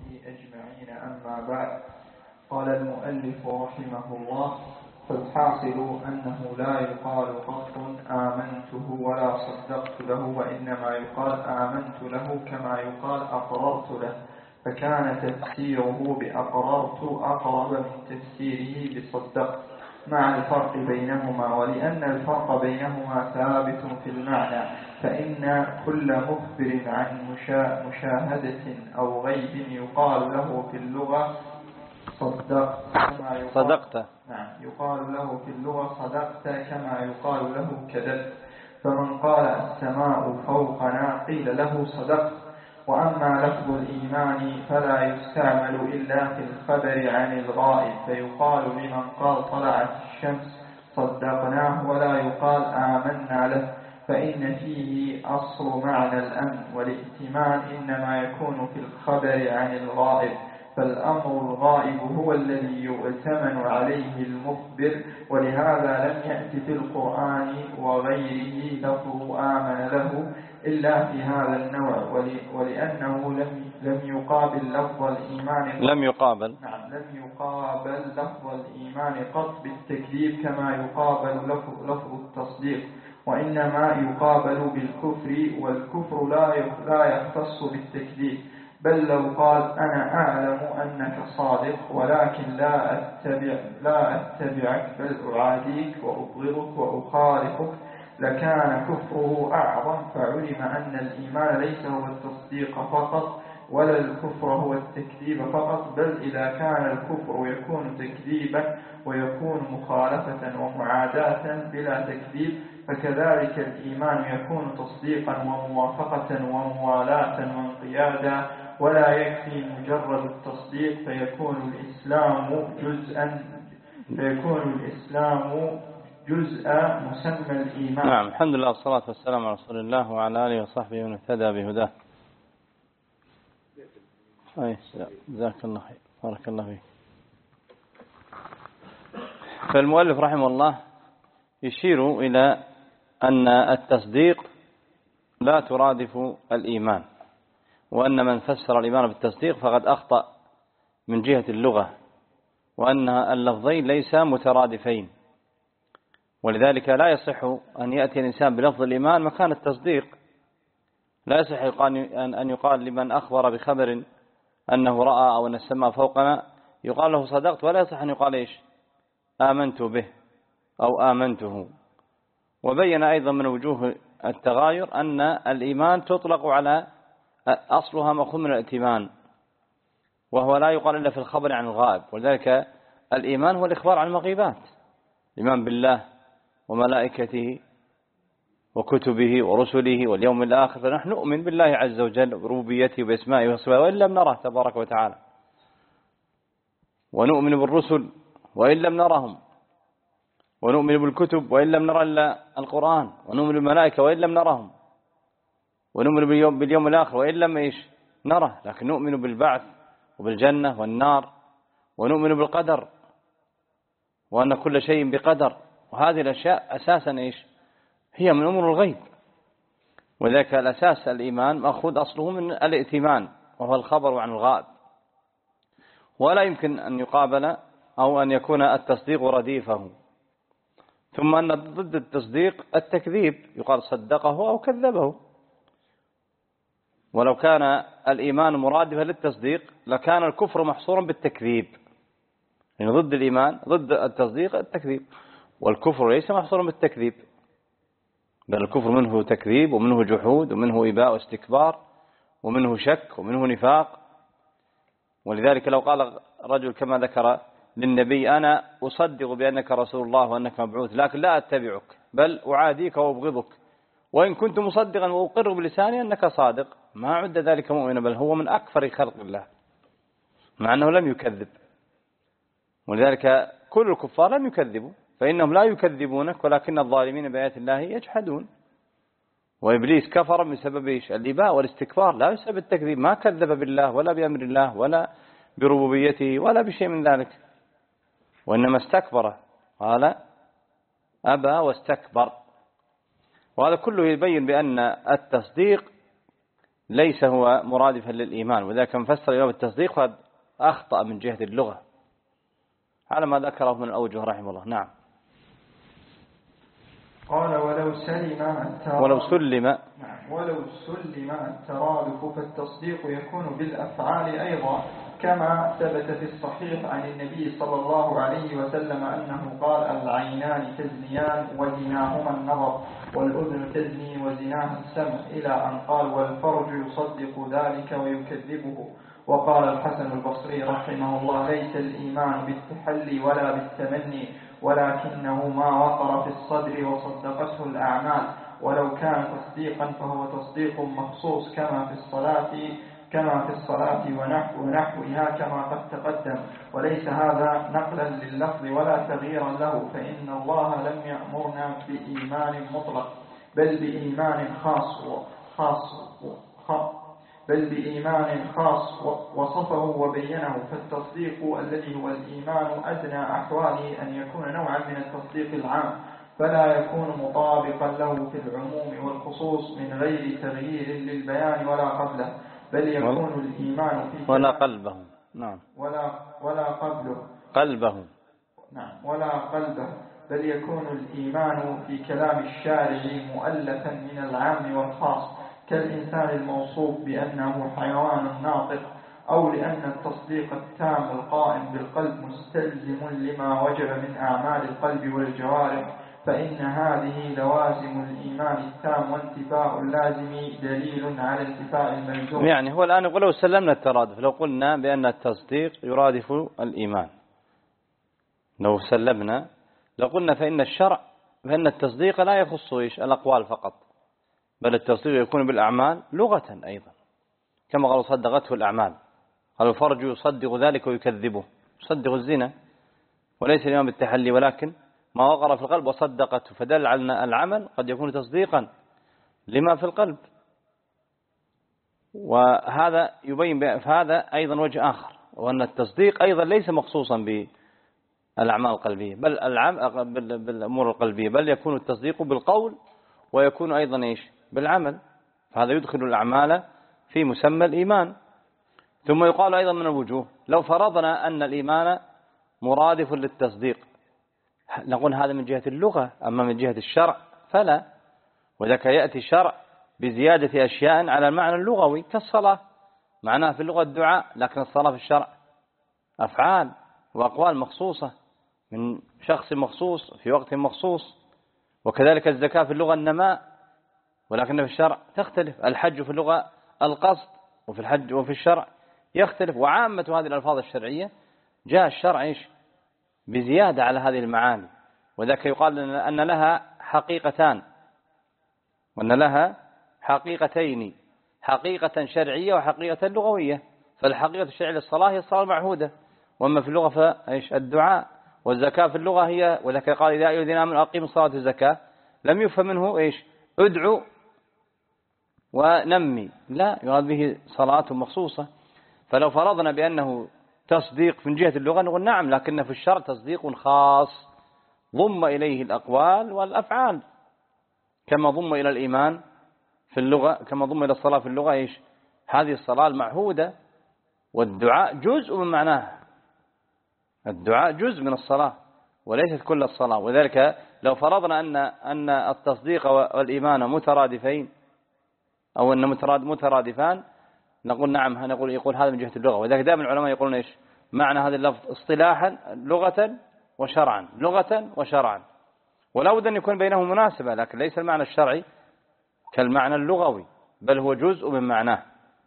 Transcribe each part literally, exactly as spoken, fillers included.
أجمعين. أما بعد، قال المؤلف رحمه الله: فالحاصل أنه لا يقال قط آمنته ولا صدقت له، وإنما يقال آمنت له كما يقال أقررت له، فكان تفسيره بأقررت أقرب من تفسيره بصدقت، مع الفرق بينهما. ولأن الفرق بينهما ثابت في المعنى، فإن كل مخبر عن مشاهدة أو غيب يقال له في اللغة صدقت كما يقال صدقت نعم يقال له في اللغة صدقت كما يقال له كذبت. فمن قال السماء فوقنا قيل له صدقت. وأما لفظ الإيمان فلا يستعمل إلا في الخبر عن الغائب، فيقال لمن قال طلعت الشمس صدقناه، ولا يقال آمنا له، فإن فيه أصل معنى الأمن، والائتمان إنما يكون في الخبر عن الغائب، فالأمر الغائب هو الذي يؤتمن عليه المخبر. ولهذا لم يأت في القرآن وغيره لفظ آمن له إلا في هذا النوع، ولأنه لم لم يقابل لفظ الإيمان قط. لم يقابل نعم لم يقابل لفظ الإيمان قط بالتكذيب كما يقابل لفظ, لفظ التصديق، وإنما يقابل بالكفر، والكفر لا لا يختص بالتكذيب. بل لو قال أنا أعلم أنك صادق ولكن لا أتبع لا أتبعك بل أعاديك وأبغضك وأخالفك، لكان كفره أعظم. فعلم أن الإيمان ليس هو التصديق فقط، ولا الكفر هو التكذيب فقط، بل إذا كان الكفر يكون تكذيبا ويكون مخالفة ومعاداة بلا تكذيب، فكذلك الإيمان يكون تصديقا وموافقة وموالاة وانقيادا، ولا يكفي مجرد التصديق، فيكون الإسلام جزءا فيكون الإسلام جزء مسمى الإيمان. نعم. الحمد لله والصلاة والسلام على رسول الله وعلى آله وصحبه ومن اهتدى بهداه. جزاك الله خير، بارك الله فيك. فالمؤلف رحمه الله يشير إلى أن التصديق لا ترادف الإيمان، وأن من فسر الإيمان بالتصديق فقد أخطأ من جهة اللغة، وأن اللفظين ليس مترادفين، ولذلك لا يصح أن يأتي الإنسان بلفظ الإيمان مكان التصديق. لا يصح أن يقال لمن أخبر بخبر أنه رأى أو أن السماء فوقنا يقال له صدقت، ولا يصح أن يقال إيش آمنت به أو آمنته. وبين أيضا من وجوه التغاير أن الإيمان تطلق على أصلها مأخوذ من الائتمان، وهو لا يقال إلا في الخبر عن الغائب، ولذلك الإيمان هو الإخبار عن المغيبات، الإيمان بالله وملائكته وكتبه ورسله واليوم الآخر. فنحن نؤمن بالله عز وجل بربوبيته وبأسمائه وصفاته وإن لم نره تبارك وتعالى، ونؤمن بالرسل وإن لم نرهم، ونؤمن بالكتب وإن لم نرى إلا القرآن، ونؤمن بالملائكة وإن لم نرهم، ونؤمن باليوم, باليوم الآخر وإن لم إيش نره، لكن نؤمن بالبعث وبالجنة والنار، ونؤمن بالقدر وأن كل شيء بقدر. وهذه الأشياء أساسا إيش هي من أمور الغيب، وذلك الأساس الإيمان مأخوذ أصله من الائتمان، وهو الخبر عن الغائب، ولا يمكن أن يقابل أو أن يكون التصديق رديفه. ثم أن ضد التصديق التكذيب، يقال صدقه أو كذبه. ولو كان الإيمان مرادفا للتصديق لكان الكفر محصورا بالتكذيب، يعني ضد الإيمان ضد التصديق التكذيب، والكفر ليس محصورا بالتكذيب، بل الكفر منه تكذيب ومنه جحود ومنه إباء واستكبار ومنه شك ومنه نفاق. ولذلك لو قال رجل كما ذكر للنبي أنا أصدق بأنك رسول الله وأنك مبعوث لكن لا أتبعك بل أعاديك وأبغضك، وإن كنت مصدقا وأقر بلساني أنك صادق، ما عد ذلك مؤمنا، بل هو من أكفر خلق الله، مع أنه لم يكذب. ولذلك كل الكفار لم يكذبوا، فإنهم لا يكذبونك ولكن الظالمين بآيات الله يجحدون. وإبليس كفر من سبب إيش الإباء والاستكبار، لا بسبب التكذيب، ما كذب بالله ولا بأمر الله ولا بربوبيته ولا بشيء من ذلك، وإنما استكبر، قال أبى واستكبر. وهذا كله يبين بأن التصديق ليس هو مرادفا للإيمان، وإذا كان فسر الإيمان بالتصديق فقد أخطأ من جهة اللغة على ما ذكره من الأوجه رحمه الله. نعم. قال ولو سلم الترادف ولو سلم نعم ولو سلم الترادف فالتصديق يكون بالأفعال أيضا، كما ثبت في الصحيح عن النبي صلى الله عليه وسلم أنه قال العينان تزنيان وزناهما النظر، والأذن تزني وزناها السمع، إلى أن قال والفرج يصدق ذلك ويكذبه. وقال الحسن البصري رحمه الله ليس الإيمان بالتحلي ولا بالتمني، ولكنه ما وقر في الصدر وصدقته الأعمال، ولو كان تصديقا فهو تصديق مخصوص كما في الصلاة كما في الصلاة ونحو ونحوها كما قد تقدم، وليس هذا نقلا لللفظ ولا تغييرا له، فإن الله لم يأمرنا بإيمان مطلق بل بإيمان خاص خاص بل بإيمان خاص وصفه وبينه. فالتصديق الذي هو الإيمان أدنى أحواله أن يكون نوعا من التصديق العام، فلا يكون مطابقا له في العموم والخصوص من غير تغيير للبيان ولا قبله، بل يكون الإيمان في ولا قلبه نعم ولا ولا قبله قلبه نعم ولا قلبه بل يكون الإيمان في كلام الشارع مؤلفا من العام والخاص، كالإنسان الموصوف بأنه حيوان ناطق، أو لأن التصديق التام القائم بالقلب مستلزم لما وجب من أعمال القلب والجوارح، فإن هذه لوازم الإيمان التام، وانتفاء اللازم دليل على انتفاء الملزوم. يعني هو الآن ولو سلمنا الترادف، لو قلنا بأن التصديق يرادف الإيمان، لو سلمنا لو قلنا فإن الشرع فإن التصديق لا يخص الأقوال فقط، بل التصديق يكون بالأعمال لغة أيضا، كما قالوا صدقته الأعمال، قالوا الفرج يصدق ذلك ويكذبه، يصدق الزنا وليس الإيمان بالتحلي ولكن ما وقر في القلب وصدقته، فدل على العمل قد يكون تصديقا لما في القلب، وهذا يبين فهذا أيضا وجه آخر، وأن التصديق أيضا ليس مخصوصا بالأعمال القلبية بل العمل بالأمور القلبية، بل يكون التصديق بالقول ويكون أيضا إيش بالعمل، فهذا يدخل الأعمال في مسمى الإيمان. ثم يقال أيضا من الوجوه لو فرضنا أن الإيمان مرادف للتصديق نقول هذا من جهة اللغة، أما من جهة الشرع فلا، وذاك يأتي الشرع بزيادة أشياء على المعنى اللغوي كالصلاة، معناها في اللغة الدعاء، لكن الصلاة في الشرع أفعال وأقوال مخصوصة من شخص مخصوص في وقت مخصوص، وكذلك الزكاة في اللغة النماء، ولكن في الشرع تختلف، الحج في اللغة القصد وفي الحج وفي الشرع يختلف، وعامة هذه الألفاظ الشرعية جاء الشرع إيش بزيادة على هذه المعاني، وذاك يقال أن لها حقيقتان وأن لها حقيقتين، حقيقة شرعية وحقيقة لغوية، فالحقيقة الشرعية للصلاة هي الصلاة المعهودة، وأما في اللغة فإيش الدعاء، والزكاة في اللغة هي، وذاك قال إذا أيها الذين آمنوا أقيموا الصلاة والزكاة، لم يفهم منه إيش ادعو ونمي، لا يراد به صلاة مخصوصة. فلو فرضنا بأنه تصديق من جهة اللغة نقول نعم، لكن في الشرع تصديق خاص ضم إليه الأقوال والأفعال، كما ضم إلى الإيمان في اللغة، كما ضم إلى الصلاة في اللغة إيش هذه الصلاة المعهودة، والدعاء جزء من معناها، الدعاء جزء من الصلاة وليست كل الصلاة. وذلك لو فرضنا أن أن التصديق والإيمان مترادفين أو أن مترادفان نقول نعم، نقول يقول هذا من جهة اللغة، وذلك دائما العلماء يقولون إيش معنى هذا اللفظ اصطلاحا لغة وشرعا، لغة وشرعا، ولا بد أن يكون بينهم مناسبة، لكن ليس المعنى الشرعي كالمعنى اللغوي بل هو جزء من معناه.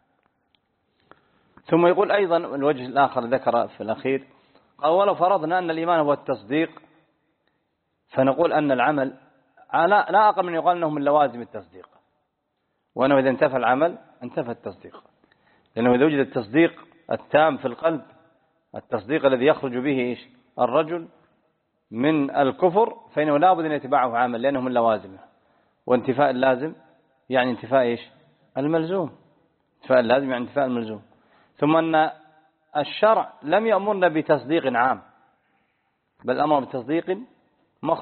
ثم يقول أيضا الوجه الآخر ذكر في الأخير قال ولو فرضنا أن الإيمان هو التصديق فنقول أن العمل لا أقل من يقال أنه من لوازم التصديق، وأنه إذا انتفى العمل انتفى التصديق، لأنه إذا وجد التصديق التام في القلب، التصديق الذي يخرج به إيش الرجل من الكفر، فإنه لا بد أن يتبعه عمل لأنه من لوازمه، وانتفاء اللازم يعني انتفاء إيش الملزوم، انتفاء اللازم يعني انتفاء الملزوم. ثم أن الشرع لم يأمرنا بتصديق عام بل أمر بتصديق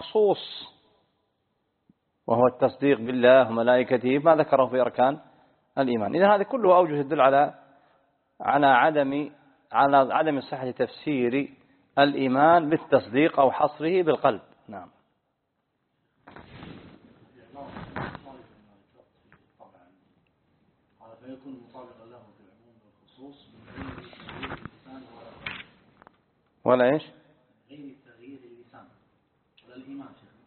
مخصوص، وهو التصديق بالله وملائكته ما ذكره في أركان الإيمان. إذا هذه كله أوجه تدل على على عدم على عدم صحة تفسير الإيمان بالتصديق أو حصره بالقلب. نعم. فيكون مطابقا له في العموم والخصوص ولا إيش؟ غير تغيير اللسان ولا الإيمان.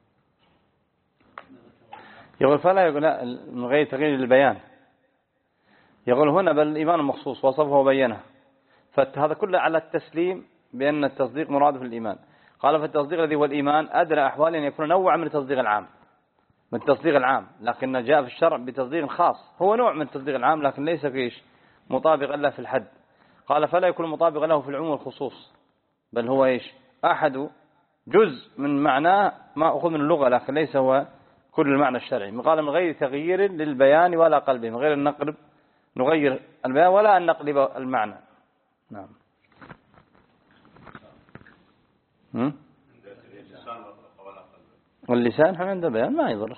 يقول فلا يقول لا من غير تغيير البيان. يقول هنا بل الإيمان مخصوص وصفه وبينه، فهذا كله على التسليم بأن التصديق مراد في الإيمان. قال فالتصديق الذي هو الإيمان أدنى أحوال أن يكون نوع من التصديق العام من التصديق العام، لكن جاء في الشرع بتصديق خاص، هو نوع من التصديق العام لكن ليس فيش مطابق إلا في الحد. قال فلا يكون مطابق له في العموم والخصوص، بل هو إيش أحد جزء من معناه ما أخذ من اللغة، لكن ليس هو كل المعنى الشرعي. قال من غير تغيير للبيان ولا قلبه، من غير النقلب نغير البيان ولا أن نقلب المعنى. نعم. واللسان هم عنده بيان ما يضر.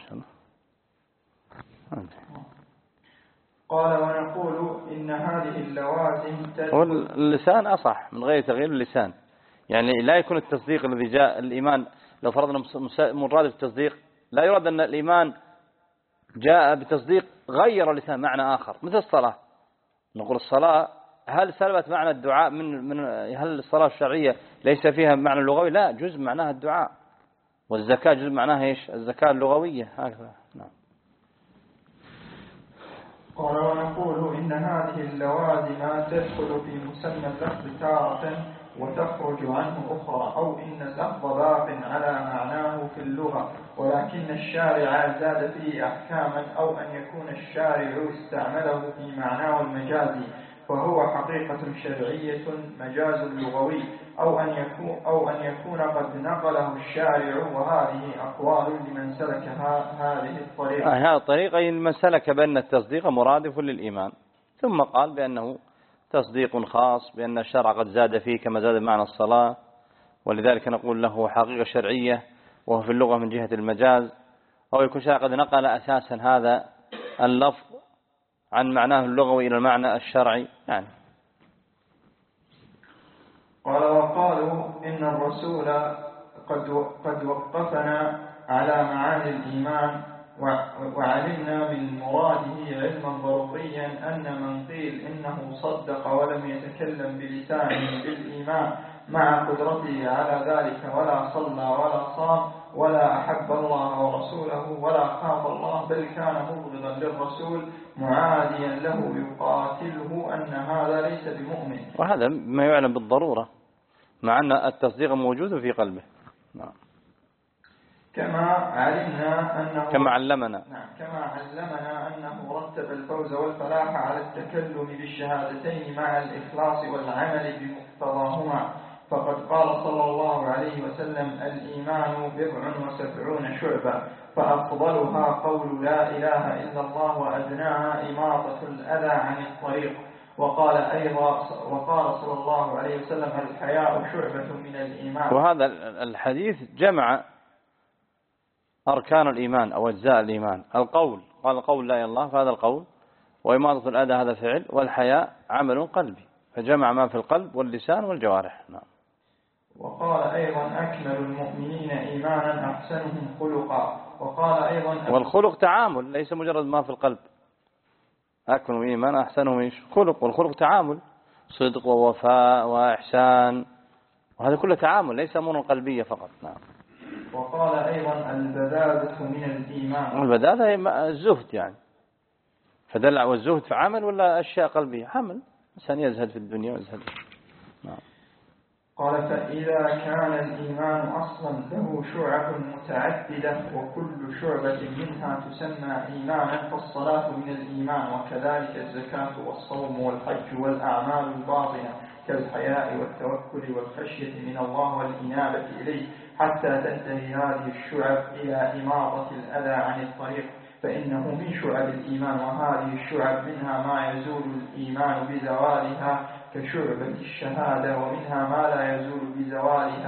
قال ونقول إن هذه اللوازم واللسان أصح من غير تغيير اللسان، يعني لا يكون التصديق الذي جاء الإيمان لو فرضنا مراد التصديق لا يراد أن الإيمان جاء بتصديق غير اللسان معنى آخر، مثل الصلاة. نقول الصلاة هل سلبت معنى الدعاء من من هل الصلاة الشرعية ليس فيها معنى لغوي؟ لا، جزء معناها الدعاء. والزكاة جزء معناها إيش؟ الزكاة اللغوية هكذا. نعم. قال ونقول إن هذه اللوازم تدخل في مسمى اللفظ تارة وتخرج عنه أخرى، أو إن اللفظ باق على معناه في اللغة ولكن الشارع زاد فيه أحكاما، أو أن يكون الشارع استعمله في معناه المجازي فهو حقيقة شرعية مجاز لغوي، أو أن يكون أو أن يكون قد نقله الشارع، وهذه أقوال لمن سلك هذه الطريقة. آه هذه الطريقة لمن سلك بأن التصديق مرادف للإيمان، ثم قال بأنه تصديق خاص بأن الشرع قد زاد فيه كما زاد معنى الصلاة، ولذلك نقول له حقيقة شرعية وهو في اللغة من جهة المجاز، أو يكون شرع قد نقل أساسا هذا اللفظ عن معناه اللغوي إلى المعنى الشرعي. يعني قال وقالوا إن الرسول قد قد وقفنا على معاني الإيمان، وعلمنا من مراده علما ضروريا أن من قيل إنه صدق ولم يتكلم بلسانه بالإيمان مع قدرته على ذلك ولا صلى ولا صام ولا أحب الله ورسوله ولا خاف الله، بل كان مبغضا للرسول معاديا له يقاتله، أن هذا ليس بمؤمن. وهذا ما يعلم بالضرورة مع أن التصديق موجود في قلبه. نعم. كما علمنا أنه كما علمنا نعم كما علمنا أنه رتب الفوز والفلاح على التكلم بالشهادتين مع الإخلاص والعمل بمقتضاهما، فقد قال صلى الله عليه وسلم الإيمان بضع وسبعون شعبة، فأفضلها قول لا إله إلا الله وأدناها إماطة الأذى عن الطريق. وقال أيضا وقال صلى الله عليه وسلم الحياء شعبة من الإيمان. وهذا الحديث جمع أركان الإيمان أو أجزاء الإيمان. القول قال القول لا إله إلا الله فهذا القول، وإماطة الأذى هذا فعل، والحياء عمل قلبي، فجمع ما في القلب واللسان والجوارح. نعم. وقال أيضا أكمل المؤمنين إيمانا أحسنهم خلقا. وقال أيضا والخلق تعامل ليس مجرد ما في القلب. أكمل إيمانا أحسنهم إيش؟ خلق، والخلق تعامل، صدق ووفاء وإحسان، وهذا كله تعامل ليس أمور قلبية فقط. نعم. وقال أيضا البذاذة من الإيمان. البذاذة الزهد يعني، فدلع والزهد في عمل ولا أشياء قلبية؟ عمل، إنسان يزهد في الدنيا ويزهد. نعم. قال فإذا كان الإيمان أصلا له شعب متعددة وكل شعبة منها تسمى إيمانا، فالصلاة من الإيمان، وكذلك الزكاة والصوم والحج والأعمال الباطنة كالحياء والتوكل والخشية من الله والإنابة إليه، حتى تنتهي هذه الشعب إلى إماطة الأذى عن الطريق، فإنه من شعب الإيمان. وهذه الشعب منها ما يزول الإيمان بزوالها كشعبة الشهادة، ومنها ما لا يزول بزوالها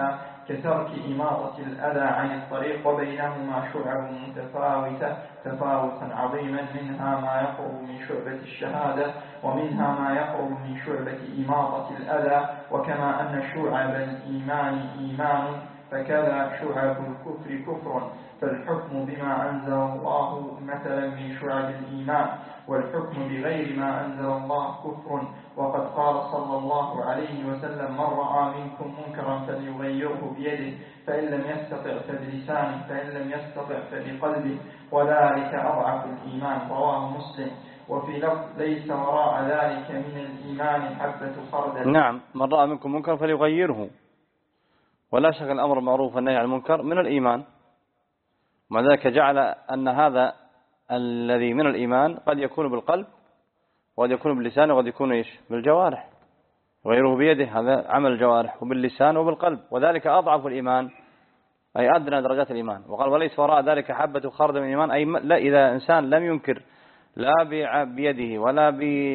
كترك إماطة الأذى عن الطريق، وبينهما شعب متفاوتة تفاوتا عظيما، منها ما يقرب من شعبة الشهادة، ومنها ما يقرب من شعبة إماطة الأذى. وكما أن شعب الإيمان إيمان، فكذا شعب الكفر كفر، فالحكم بما أنزل الله مثلا من شعب الإيمان، والحكم بغير ما أنزل الله كفر. وقد قال صلى الله عليه وسلم: من رأى منكم منكرا فليغيره بيده، فإن لم يستطع فبلسانه، فإن لم يستطع فبقلبه، وذلك أضعف الإيمان. رواه مسلم. وفي لفظ: ليس وراء ذلك من الإيمان حبة خردل. نعم، من رأى منكم منكرا فليغيره. ولا شك الأمر المعروف والنهي عن المنكر من الإيمان، مع ذلك جعل أن هذا الذي من الإيمان قد يكون بالقلب، وقد يكون باللسان، وقد يكون إيش بالجوارح. غيره بيده، هذا عمل الجوارح، وباللسان وبالقلب، وذلك أضعف الإيمان أي أدنى درجات الإيمان. وقال: وليس وراء ذلك حبة خردل من الإيمان، أي لا، إذا إنسان لم ينكر لا بيده ولا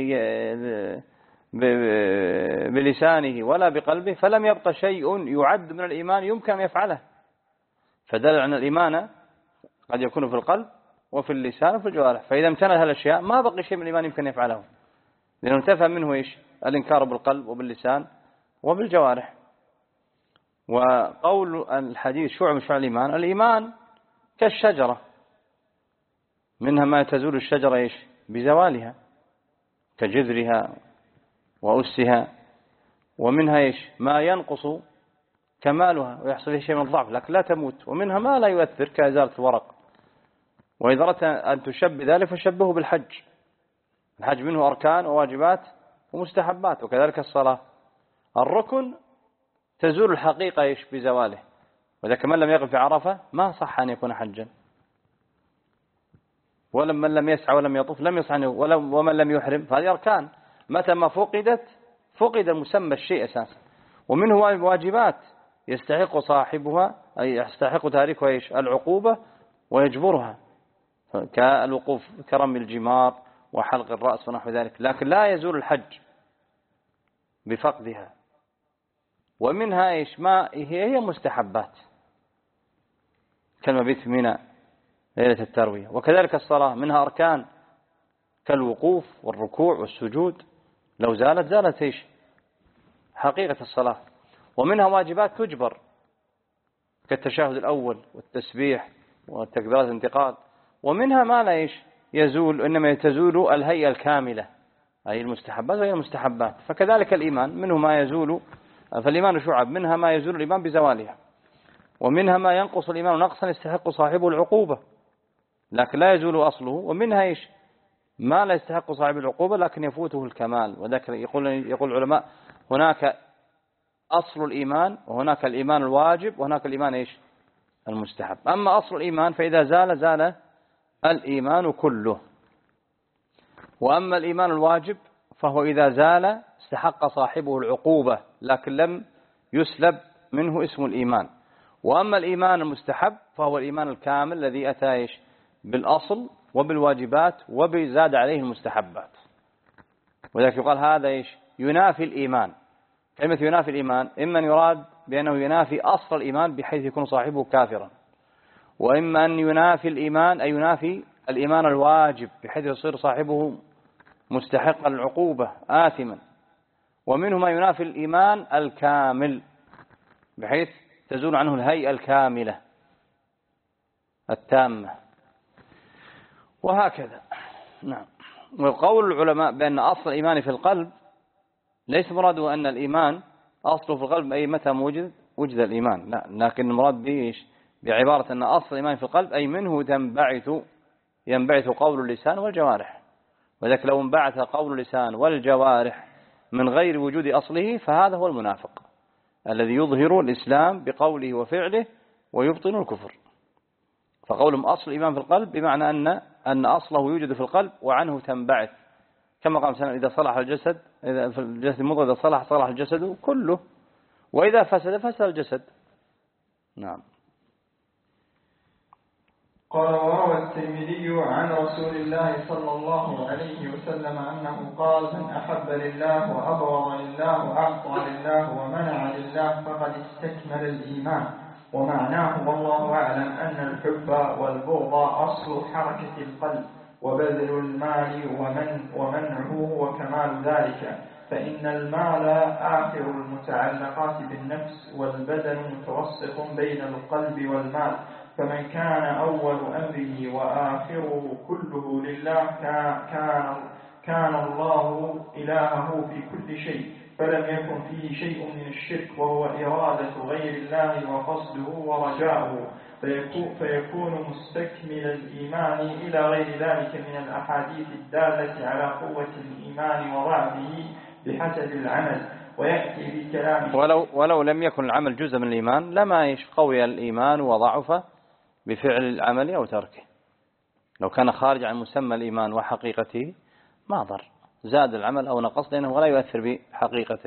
بلسانه ولا بقلبه، فلم يبقى شيء يعد من الإيمان يمكن أن يفعله. فدل عن الإيمان قد يكون في القلب وفي اللسان وفي الجوارح، فإذا امتنع هذه الأشياء ما بقي شيء من الإيمان يمكن يفعله، لأنه انتفى منه إيش؟ الإنكار بالقلب وباللسان وبالجوارح. وقول الحديث شعب من شعب الإيمان، الإيمان كالشجرة، منها ما تزول الشجرة إيش؟ بزوالها، كجذرها وأسها، ومنها إيش؟ ما ينقص كمالها ويحصل فيه شيء من الضعف لكن لا تموت، ومنها ما لا يؤثر كإزالة الورق. وإذا أردت أن تشبه ذلك فشبهه بالحج. الحج منه أركان وواجبات ومستحبات، وكذلك الصلاة. الركن تزول الحقيقة إيش؟ بزواله، وإذا من لم يقف في عرفة ما صح أن يكون حجا، ولمن لم يسعى ولم يطوف لم يصح، ومن لم يحرم، فهذه أركان متى ما فقدت فقد مسمى الشيء أساسا. ومنه واجبات يستحق صاحبها أي يستحق تاركها إيش؟ العقوبة ويجبرها، كالوقوف كرمي الجمار وحلق الرأس ونحو ذلك، لكن لا يزول الحج بفقدها. ومنها إيش؟ ما هي هي مستحبات كالمبيت في منى ليلة التروية. وكذلك الصلاة منها أركان كالوقوف والركوع والسجود، لو زالت زالت إيش؟ حقيقة الصلاة. ومنها واجبات تجبر كالتشهد الأول والتسبيح والتكبيرات الانتقال. ومنها ما لا إيش؟ يزول، إنما تزول الهيئة الكاملة أي المستحبات وهي المستحبات. فكذلك الإيمان منه ما يزول، فالإيمان شعب، منها ما يزول الإيمان بزوالها، ومنها ما ينقص الإيمان نقصا يستحق صاحبه العقوبة لكن لا يزول أصله، ومنها إيش؟ ما لا يستحق صاحب العقوبة لكن يفوته الكمال. وذلك يقول يقول العلماء: هناك أصل الإيمان، وهناك الإيمان الواجب، وهناك الإيمان إيش؟ المستحب. أما أصل الإيمان فإذا زال زال الإيمان كله، وأما الإيمان الواجب فهو إذا زال استحق صاحبه العقوبة لكن لم يسلب منه اسم الإيمان. وأما الإيمان المستحب فهو الإيمان الكامل الذي أتى إيش؟ بالأصل وبالواجبات وبزاد عليه المستحبات. وذلك يقال هذا إيش؟ ينافي الإيمان. كلمة ينافي الإيمان إما أن يراد بأنه ينافي أصل الإيمان بحيث يكون صاحبه كافرا، وإما أن ينافي الإيمان أي ينافي الإيمان الواجب بحيث يصير صاحبه مستحقا العقوبة آثما. ومنه ما ينافي الإيمان الكامل بحيث تزول عنه الهيئة الكاملة التامة، وهكذا. نعم. وقول العلماء بأن أصل الإيمان في القلب ليس مراده أن الإيمان أصله في القلب أي متى وجد وجد الإيمان، لا، لكن المراد بإيش؟ بعبارة أن أصل الإيمان في القلب أي منه تنبعث ينبعث قول اللسان والجوارح. وذلك لو انبعث قول اللسان والجوارح من غير وجود أصله فهذا هو المنافق الذي يظهر الإسلام بقوله وفعله ويبطن الكفر. فقولهم أصل الإيمان في القلب بمعنى أن أن أصله يوجد في القلب وعنه تنبعث، كما قال مثلا: إذا صلح الجسد، إذا في الجسد المضغ إذا صلح صلح الجسد كله، وإذا فسد فسد الجسد. نعم. قال وروى الترمذي عن رسول الله صلى الله عليه وسلم أنه قال من أحب لله وأبغض لله وأعطى لله ومنع لله فقد استكمل الإيمان. ومعناه والله أعلم أن الحب والبغض أصل حركة القلب، وبذل المال ومن ومنعه هو كمال ذلك، فإن المال آخر المتعلقات بالنفس، والبدن متوسط بين القلب والمال، فمن كان أول أمره وآخره كله لله كان كان الله إلهه في كل شيء، فلم يكن فيه شيء من الشرك، وهو إرادة غير الله وقصده ورجاؤه، فيكون, فيكون مستكمل الإيمان إلى غير ذلك من الأحاديث الدالة على قوة الإيمان وضعفه بحسب العمل. ويأتي في كلامه ولو, ولو لم يكن العمل جزء من الإيمان لما قوي الإيمان وضعفه بفعل العمل أو تركه. لو كان خارج عن مسمى الإيمان وحقيقته ما ضر، زاد العمل أو نقص، لأنه ولا يؤثر بحقيقته.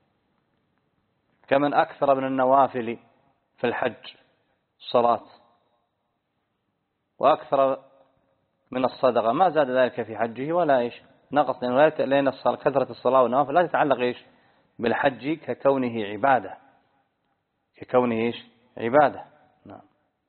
كمن أكثر من النوافل في الحج الصلاة وأكثر من الصدقة ما زاد ذلك في حجه ولا إيش نقص، لأن كثرة الصلاة والنوافل لا تتعلق إيش بالحج ككونه عبادة، ككونه إيش عبادة. نعم.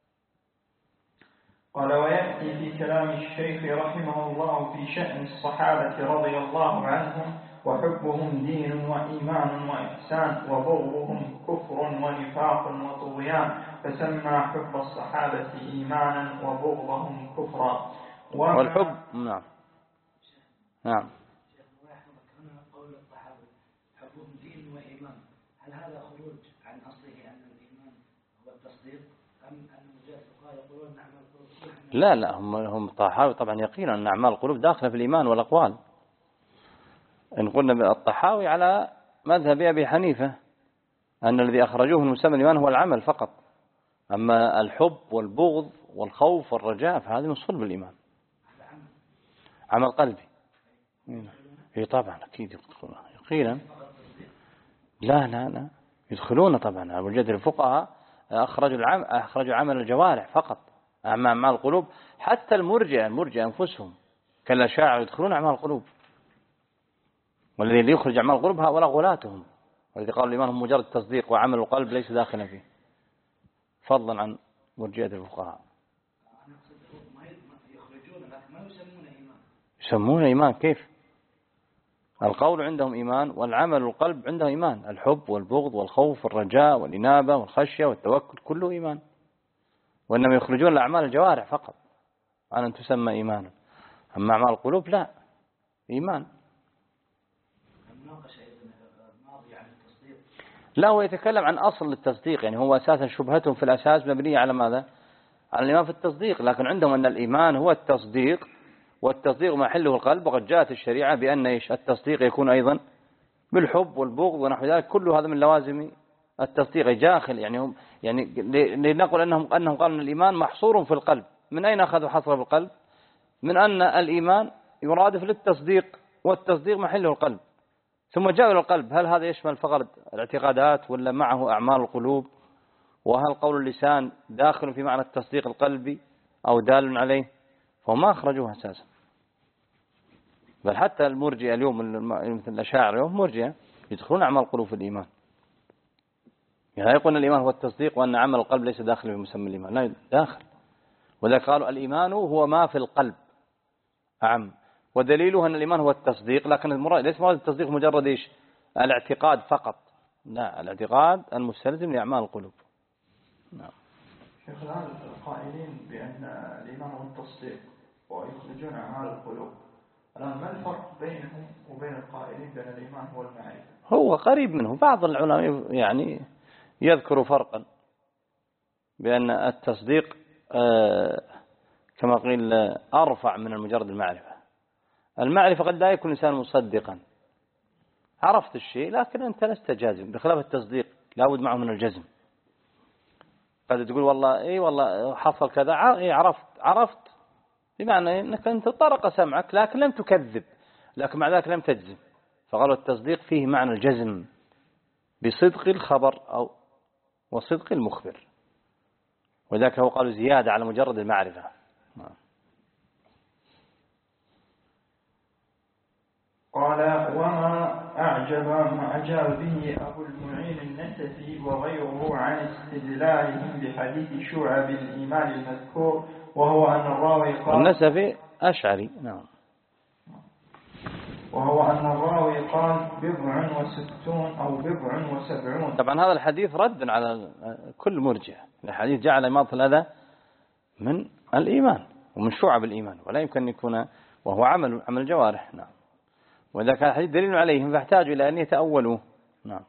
قال ويأتي في كلام الشيخ رحمه الله في شأن الصحابة رضي الله عنهم وحبهم دين وإيمان وإحسان، وبغضهم كفر ونفاق وطغيان، فسمى حب الصحابة إيمانا وبغضهم كفرا. والحب نعم نعم قول الصحابة حبهم دين وإيمان، هل هذا خروج عن أصله أن الإيمان هو التصديق، أم أن مجاز يقولون نعمل القلوب؟ لا لا هم هم الطحاوي طبعا يقينا أن أعمال القلوب داخلة في الإيمان والأقوال. إن قلنا الطحاوي على مذهب أبي حنيفة أن الذي أخرجوه من مسمى الإيمان هو العمل فقط، أما الحب والبغض والخوف والرجاء فهذه من صلب الإيمان، عمل قلبي. إيه طبعا أكيد يدخلون يقينا. لا لا لا يدخلون طبعا. أبو الجدر الفقهاء أخرجوا العمل أخرجوا عمل الجوارح فقط، أما أعمال القلوب حتى المرجئة المرجئة أنفسهم كالأشاعرة يدخلون أعمال القلوب، والذي يخرج أعمال القلوب هؤلاء غلاتهم، والذي قالوا الإيمان هم مجرد تصديق وعمل القلب ليس داخلا فيه، فضلا عن مرجئة الفقهاء. يسمونه إيمان كيف؟ القول عندهم إيمان والعمل القلب عنده إيمان، الحب والبغض والخوف والرجاء والإنابة والخشية والتوكل كله إيمان، وإنما يخرجون الأعمال الجوارح فقط عن أن تسمى إيمانا، أما أعمال القلوب لا إيمان. لا هو يتكلم عن أصل التصديق، يعني هو أساسا شبهتهم في الأساس مبنية على ماذا؟ على الإيمان في التصديق، لكن عندهم أن الإيمان هو التصديق، والتصديق محله القلب، وقد جاءت الشريعة بأن إيش التصديق يكون أيضا بالحب والبغض ونحو ذلك، كل هذا من لوازم التصديق داخل. يعني هم يعني لنقول أنهم أنهم قالوا أن الإيمان محصور في القلب. من أين أخذوا حصر في القلب؟ من أن الإيمان يرادف للتصديق، والتصديق محله القلب، ثم جاء إلى القلب. هل هذا يشمل فقط الاعتقادات ولا معه أعمال القلوب؟ وهل قول اللسان داخل في معنى التصديق القلبي أو دال عليه؟ فهم ما أخرجوها أساسا. بل حتى المرجئة اليوم مثل الأشاعرة اليوم مرجئة يدخلون أعمال القلوب في الإيمان، يعني يقولون الإيمان هو التصديق وأن عمل القلب ليس داخل في مسمى الإيمان، لا داخل. وذلك قالوا الإيمان هو ما في القلب أعم، ودليله أن الإيمان هو التصديق، لكن المراد ليس مراد التصديق مجرد إيش الاعتقاد فقط، لا، الاعتقاد المستلزم لأعمال القلوب. نعم. شيخ الآن القائلين بأن الإيمان هو التصديق ويخرجون أعمال القلوب، الآن ما الفرق بينهم وبين القائلين بأن الإيمان هو المعرفة؟ هو قريب منه. بعض العلماء يعني يذكر فرقا بأن التصديق آه كما قيل أرفع من المجرد المعرفة. المعرفة قد لا يكون الإنسان مصدقا، عرفت الشيء لكن أنت لست جازم، بخلاف التصديق لابد معه من الجزم. قد تقول والله إيه والله حصل كذا، عرفت عرفت بمعنى أنك أنت طرق سمعك لكن لم تكذب، لكن مع ذلك لم تجزم. فقالوا التصديق فيه معنى الجزم بصدق الخبر أو وصدق المخبر، وذلك هو قالوا زيادة على مجرد المعرفة. قال وما أعجب ما أجاب به أبو المعين النسفي وغيره عن استدلالهم بحديث شعب الإيمان المذكور، وهو أن الراوي قال النسفي أشعري. نعم. وهو أن الراوي قال بضع وستون أو بضع وسبعون. طبعا هذا الحديث رد على كل مرجع. الحديث جعل إماطة الأذى من الإيمان ومن شعب الإيمان، ولا يمكن أن يكون وهو عمل عمل الجوارح. نعم. وإذا كان الحديث دليل عليهم فاحتاجوا إلى أن يتأولوا. نعم.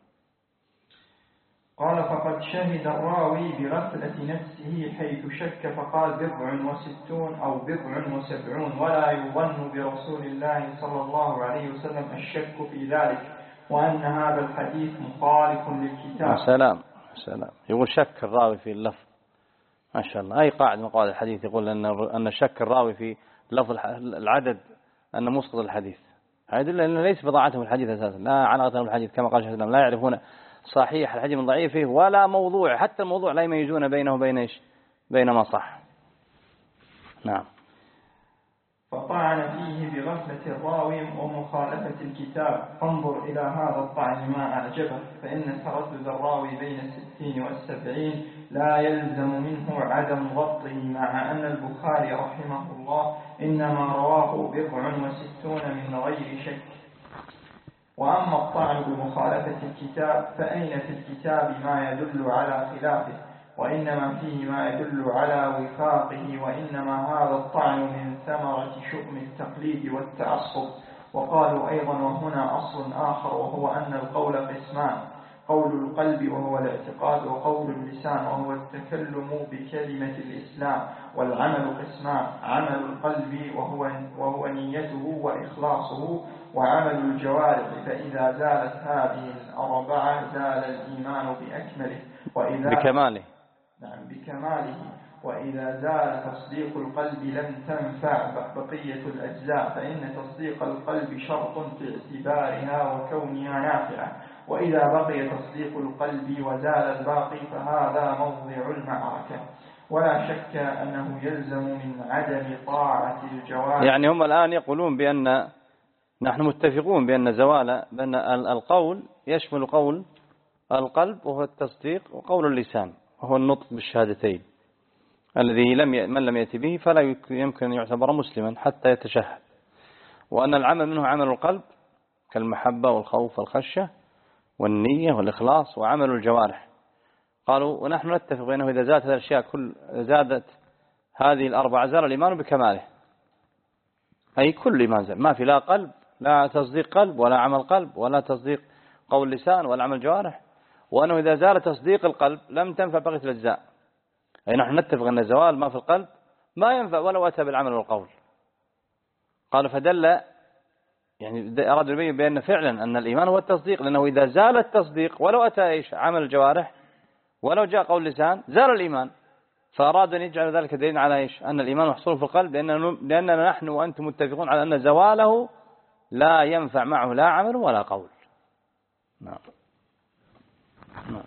قال فقد شهد الراوي بغفلة نفسه حيث شك فقال بضع وستون أو بضع وسبعون، ولا يظن برسول الله صلى الله عليه وسلم الشك في ذلك، وأن هذا الحديث مخالف للكتاب. سلام سلام. يقول شك الراوي في اللفظ، ما شاء الله. أي قاعدة من قواعد الحديث يقول أن أن شك الراوي في لفظ العدد أن مسقط الحديث. هذا يدل أنه ليس بضاعتهم الحديث أساسا، لا علاقة بالحديث كما قال شيخ الإسلام، لا يعرفون صحيح الحديث من ضعيفه ولا موضوع، حتى الموضوع لا يميزون بينه وبين إيش بين ما صح. نعم. فطعن فيه بغفلة الراوي ومخالفة الكتاب. انظر إلى هذا الطعن ما أعجبه، فإن تردد الراوي بين الستين والسبعين لا يلزم منه عدم ضبطه، مع أن البخاري رحمه الله إنما رواه بضع وستون من غير شك. وأما الطعن بمخالفة الكتاب فأين في الكتاب ما يدل على خلافه، وإنما فيه ما يدل على وفاقه، وإنما هذا الطعن من ثمرة شؤم التقليد والتعصب. وقالوا أيضا وهنا أصل آخر، وهو أن القول قسمان: قول القلب وهو الاعتقاد، وقول اللسان وهو التكلم بكلمة الإسلام. والعمل قسمان: عمل القلب وهو, وهو نيته وإخلاصه، وعمل الجوارح. فإذا زالت هذه الأربعة زال الإيمان بأكمله وإذا بكماله. نعم بكماله. وإذا زال تصديق القلب لم تنفع بقية الأجزاء، فإن تصديق القلب شرط في اعتبارها وكونها نافعة. وإذا بقي تصديق القلب وزال الباقي فهذا موضع المعركة. ولا شك أنه يلزم من عدم طاعة الجوارح. يعني هم الآن يقولون بأن نحن متفقون بأن زوال بأن القول يشمل قول القلب وهو التصديق، وقول اللسان وهو النطق بالشهادتين، الذي لم ي... من لم يأتي به فلا يمكن أن يعتبر مسلما حتى يتشهد. وأن العمل منه عمل القلب كالمحبة والخوف والخشية والنية والإخلاص، وعمل الجوارح. قالوا ونحن نتفق بأنه إذا زادت هذه الأشياء كل زادت هذه الأربعة زال الإيمان بكماله، أي كل إيمان زال، ما في لا قلب لا تصديق قلب ولا عمل قلب ولا تصديق قول لسان ولا عمل جوارح. وأنه إذا زال تصديق القلب لم تنفع بقية الأجزاء، أي نحن نتفق أن زوال ما في القلب ما ينفع ولو أتى بالعمل والقول. قال فدل يعني أراد يبين بأن فعلا أن الإيمان هو التصديق، لأنه إذا زال التصديق ولو أتى إيش عمل الجوارح ولو جاء قول لسان زال الإيمان. فأراد أن يجعل ذلك دليل على إيش أن الإيمان محصول في القلب، لأننا نحن وأنتم متفقون على أن زواله لا ينفع معه لا عمل ولا قول. نعم. نعم.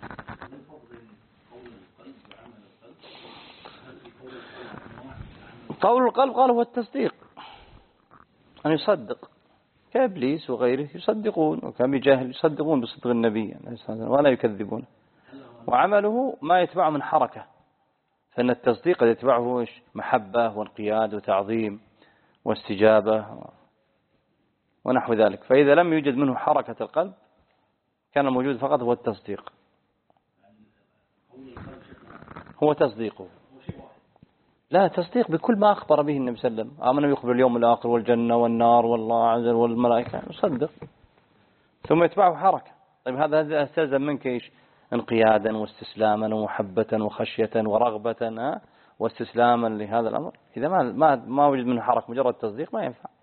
قول القلب قال هو التصديق، أن يصدق كإبليس وغيره يصدقون، وكم جاهل يصدقون بصدق النبي ولا يكذبون. وعمله ما يتبعه من حركة، فإن التصديق يتبعه إيش محبة وانقياد وتعظيم واستجابة ونحو ذلك. فإذا لم يوجد منه حركة القلب كان الموجود فقط هو التصديق، هو تصديقه. لا تصديق بكل ما أخبر به النبي صلى الله عليه وسلم، آمن بيخبر اليوم الآخر والجنة والنار والله عز وجل والملائكة، يصدق ثم يتبعه حركة. طيب هذا استلزم منك إيش انقيادا واستسلاما ومحبة وخشية ورغبة واستسلاما لهذا الأمر. إذا ما ما ما وجد منه حركة مجرد تصديق ما ينفع.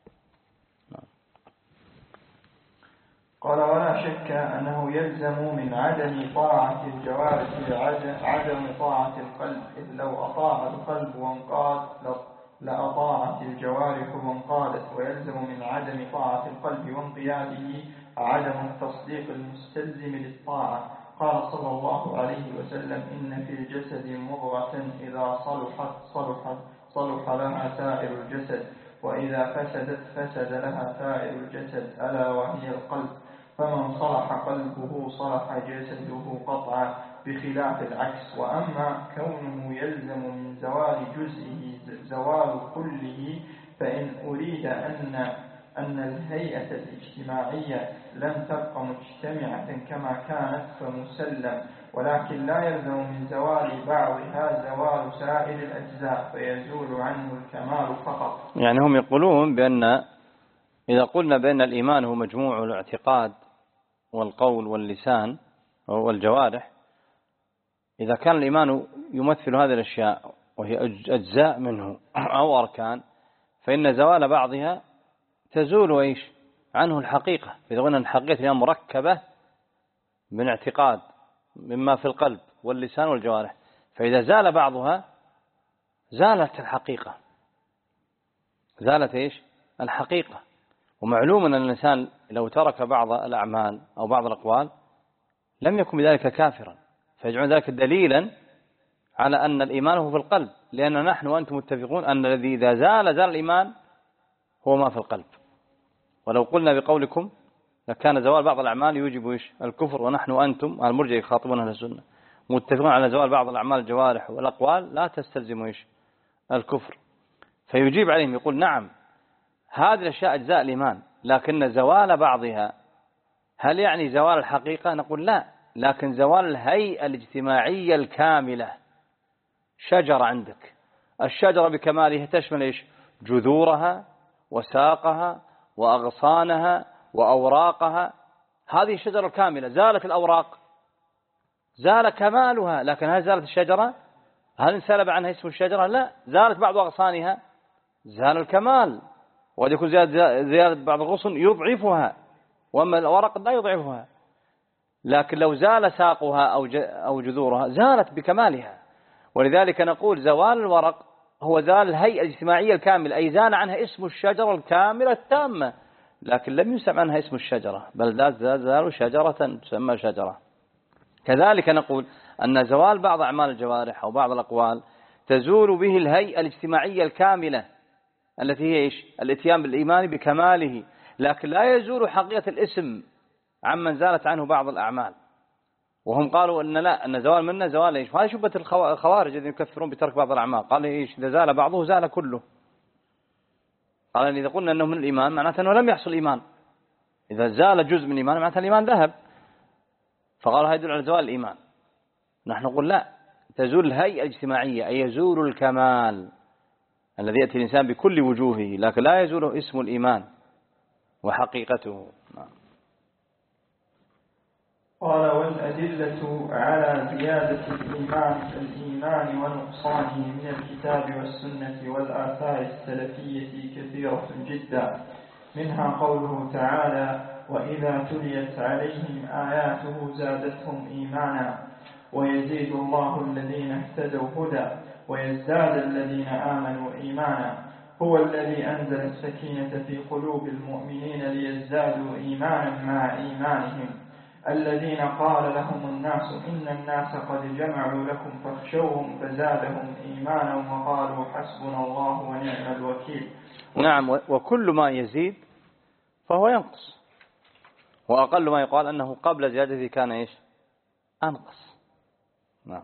قال ولا شك أنه يلزم من عدم طاعة الجوارح عدم طاعة القلب، إذ لو أطاع القلب وانقاد لأطاعت الجوارح وانقادت. ويلزم من عدم طاعة القلب وانقياده عدم التصديق المستلزم للطاعة. قال صلى الله عليه وسلم إن في الجسد مضغة إذا صلحت صلحت صلح لها سائر الجسد، وإذا فسدت فسد لها سائر الجسد ألا وهي القلب، فمن صلح قلبه صلح جسده قطعا، بخلاف العكس. وأما كونه يلزم من زوال جزئه زوال كله، فإن أريد أن أن الهيئة الاجتماعية لم تبقى مجتمعة كما كانت فمسلم، ولكن لا يلزم من زوال بعضها زوال سائر الأجزاء، فيزول عنه الكمال فقط. يعني هم يقولون بأن إذا قلنا بأن الإيمان هو مجموع الاعتقاد والقول واللسان والجوارح، إذا كان الإيمان يمثل هذه الأشياء وهي أجزاء منه أو أركان، فإن زوال بعضها تزول وإيش عنه الحقيقة. إذا قلنا أن الحقيقة الإيمان مركبة من اعتقاد مما في القلب واللسان والجوارح، فإذا زال بعضها زالت الحقيقة، زالت إيش الحقيقة. ومعلوم أن الإنسان لو ترك بعض الأعمال أو بعض الأقوال لم يكن بذلك كافرا، فيجعلون ذلك دليلا على أن الإيمان هو في القلب، لأن نحن وأنتم متفقون أن الذي إذا زال زال الإيمان هو ما في القلب. ولو قلنا بقولكم لكان زوال بعض الأعمال يوجب إيش الكفر، ونحن وأنتم المرجئة يخاطبون أهل السنة متفقون على زوال بعض الأعمال الجوارح والأقوال لا تستلزم إيش الكفر. فيجيب عليهم يقول نعم هذه الأشياء أجزاء الإيمان، لكن زوال بعضها هل يعني زوال الحقيقة؟ نقول لا، لكن زوال الهيئة الاجتماعية الكاملة. شجرة عندك، الشجرة بكمالها تشمل إيش جذورها وساقها وأغصانها وأوراقها، هذه الشجرة الكاملة. زالت الأوراق زال كمالها، لكن هل زالت الشجرة؟ هل انسلب عنها اسم الشجرة؟ لا، زالت بعض أغصانها زال الكمال، وقد يكون زيادة بعض الغصن يضعفها، وأما الورق لا يضعفها. لكن لو زال ساقها أو جذورها زالت بكمالها. ولذلك نقول زوال الورق هو زال الهيئة الاجتماعية الكاملة، أي زال عنها اسم الشجرة الكاملة التامة، لكن لم يسمى عنها اسم الشجرة، بل زال شجرة تسمى شجرة. كذلك نقول أن زوال بعض أعمال الجوارح أو بعض الأقوال تزول به الهيئة الاجتماعية الكاملة التي هي إيش الاتيان بالإيمان بكماله، لكن لا يزول حقيقة الاسم عمن زالت عنه بعض الأعمال. وهم قالوا أن لا، أن زوال منا زوال إيش، وهذا شبهة الخوارج الذين يكفرون بترك بعض الأعمال. قال إيش إذا زال بعضه زال كله. قال إن إذا قلنا أنه من الإيمان معناته أنه لم يحصل إيمان، إذا زال جزء من الإيمان معناته الإيمان ذهب، فقالوا هذا يدل على زوال الإيمان. نحن نقول لا، تزول الهيئة الاجتماعية، أي يزول الكمال الذي يأتي الإنسان بكل وجوهه، لكن لا يزول اسم الإيمان وحقيقته. قال والأدلة على زيادة الإيمان الإيمان ونقصانه من الكتاب والسنة والآثار السلفية كثيرة جدا، منها قوله تعالى وإذا تليت عليهم آياته زادتهم إيمانا، ويزيد الله الذين اهتدوا هدى ويزداد الذين آمنوا إيمانا. هو الذي أنزل السكينة في قلوب المؤمنين ليزدادوا إيمانا مع إيمانهم، الذين قال لهم الناس إن الناس قد جمعوا لكم فاخشوهم فزادهم إيمانا وقالوا حسبنا الله ونعم الوكيل. نعم، وكل ما يزيد فهو ينقص، وأقل ما يقال أنه قبل زيادته كان إيش أنقص. نعم.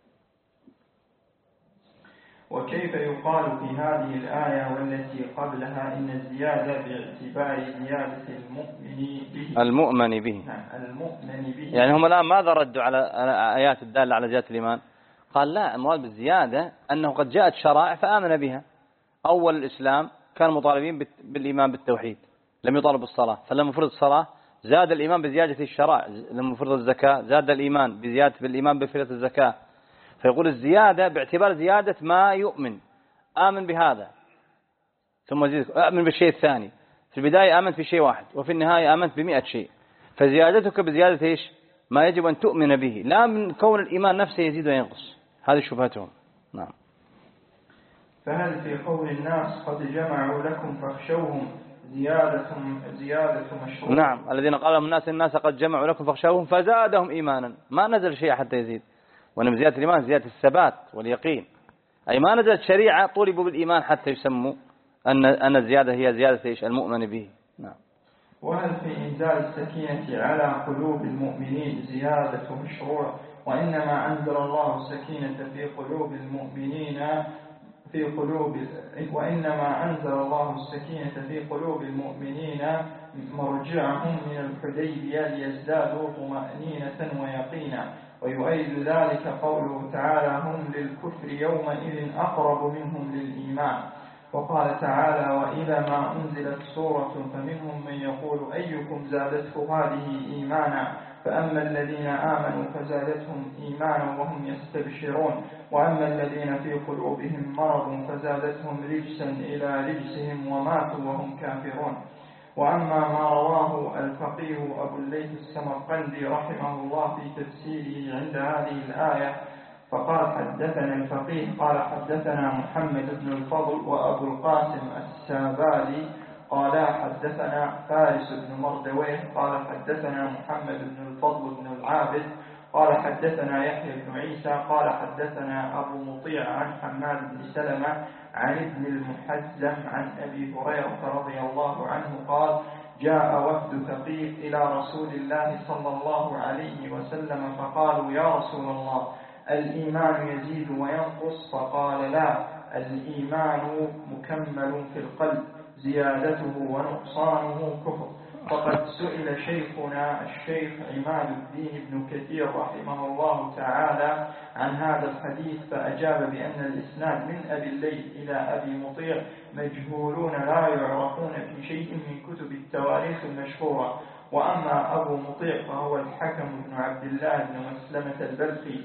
وكيف يقال في هذه الآية والتي قبلها إن الزيادة باعتبار زيادة المؤمن به المؤمن به نعم المؤمن به. يعني هم الآن ماذا ردوا على آيات الدالة على زيادة الإيمان؟ قال لا، المراد بالزيادة أنه قد جاءت شرائع فآمن بها. أول الإسلام كانوا مطالبين بالإيمان بالتوحيد، لم يطالب بالصلاة، فلما فرض الصلاة زاد الإيمان بزيادة الشرائع، لما فرض الزكاة زاد الإيمان بزيادة بالإيمان بفرض الزكاة. فيقول الزيادة باعتبار زيادة ما يؤمن، آمن بهذا ثم زيد آمن بالشيء الثاني، في البداية آمنت بشيء واحد وفي النهاية آمنت بمئة شيء، فزيادتك بزيادة إيش ما يجب أن تؤمن به، لا من كون الإيمان نفسه يزيد وينقص. هذه شبهتهم. نعم. فهل في قول الناس قد جمعوا لكم فاخشوهم زيادة زيادة مشروع؟ نعم، الذين قال لهم الناس الناس قد جمعوا لكم فاخشوهم فزادهم إيمانا، ما نزل شيء حتى يزيد، وأن زيادة الإيمان زيادة الثبات واليقين، أي ما نزلت شريعة طولبوا بالإيمان حتى يسموا أن أن الزيادة هي زيادة إيش المؤمن به. نعم. وهل في إنزال السكينة على قلوب المؤمنين زيادة مشروع، وإنما أنزل الله السكينة في قلوب المؤمنين في قلوب وإنما أنزل الله السكينة في قلوب المؤمنين مرجعهم من الحديبية ليزدادوا طمأنينة ويقينا. ويؤيد ذلك قوله تعالى هم للكفر يومئذ أقرب منهم للإيمان. وقال تعالى وإذا ما أنزلت سورة فمنهم من يقول أيكم زادته هذه إيمانا فأما الذين آمنوا فزادتهم إيمانا وهم يستبشرون وأما الذين في قلوبهم مرض فزادتهم رجسا إلى رجسهم وماتوا وهم كافرون. وأما ما رواه الفقيه أبو الليث السمرقندي رحمه الله في تفسيره عند هذه الآية فقال حدثنا الفقيه قال حدثنا محمد بن الفضل وأبو القاسم السابالي قال حدثنا فارس بن مردويه قال حدثنا محمد بن الفضل بن العابد قال حدثنا يحيى بن عيسى قال حدثنا أبو مطيع عن حماد بن سلمة عن ابن المحزم عن أبي هريرة رضي الله عنه قال جاء وفد ثقيف إلى رسول الله صلى الله عليه وسلم فقالوا يا رسول الله الإيمان يزيد وينقص فقال لا الإيمان مكمل في القلب زيادته ونقصانه كفر. فقد سئل شيخنا الشيخ عماد الدين بن كثير رحمه الله تعالى عن هذا الحديث فأجاب بأن الإسناد من أبي الليث إلى أبي مطيع مجهولون لا يعرفون في شيء من كتب التواريخ المشهورة. وأما أبو مطيع فهو الحكم بن عبد الله بن مسلمة البلخي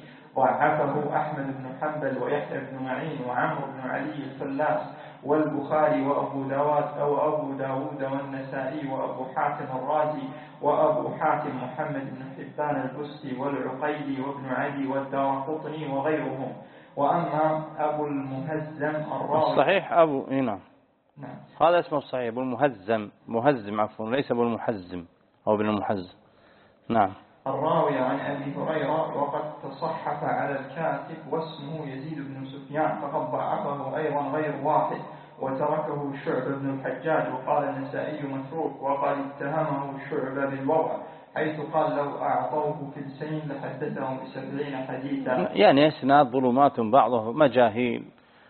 ضعفه أحمد بن حنبل ويحيى بن معين وعمرو بن علي الفلاس والبخاري وأبو داود أو أبو داود والنسائي وأبو حاتم الرازي وأبو حاتم محمد بن حبان البستي والعقيلي وابن عدي والدارقطني وغيرهم. وأما أبو المهزم الراوي الصحيح أبو هنا نعم. هذا اسمه الصحيح أبو المهزم مهزم عفوا ليس أبو المحزم أو ابن المحزم. نعم. الراوي عن أبي هريرة وقد تصحف على الكاتب واسمه يزيد بن سفيان فقد ضعفه أيضا غير واحد وتركه شعبة بن الحجاج وقال النسائي متروك وقال اتهمه شعبة بالوضع حيث قال لو أعطوه فلسين لحدثهم بسبعين حديثا. يعني إسناد ظلمات بعضه مجاهيل